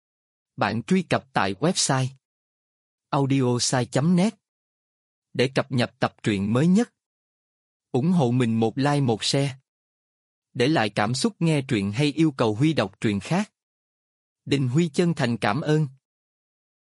Bạn truy cập tại website audiosai.net để cập nhật tập truyện mới nhất. Ủng hộ mình một like một share. Để lại cảm xúc nghe truyện hay yêu cầu Huy đọc truyện khác. Đình Huy chân thành cảm ơn.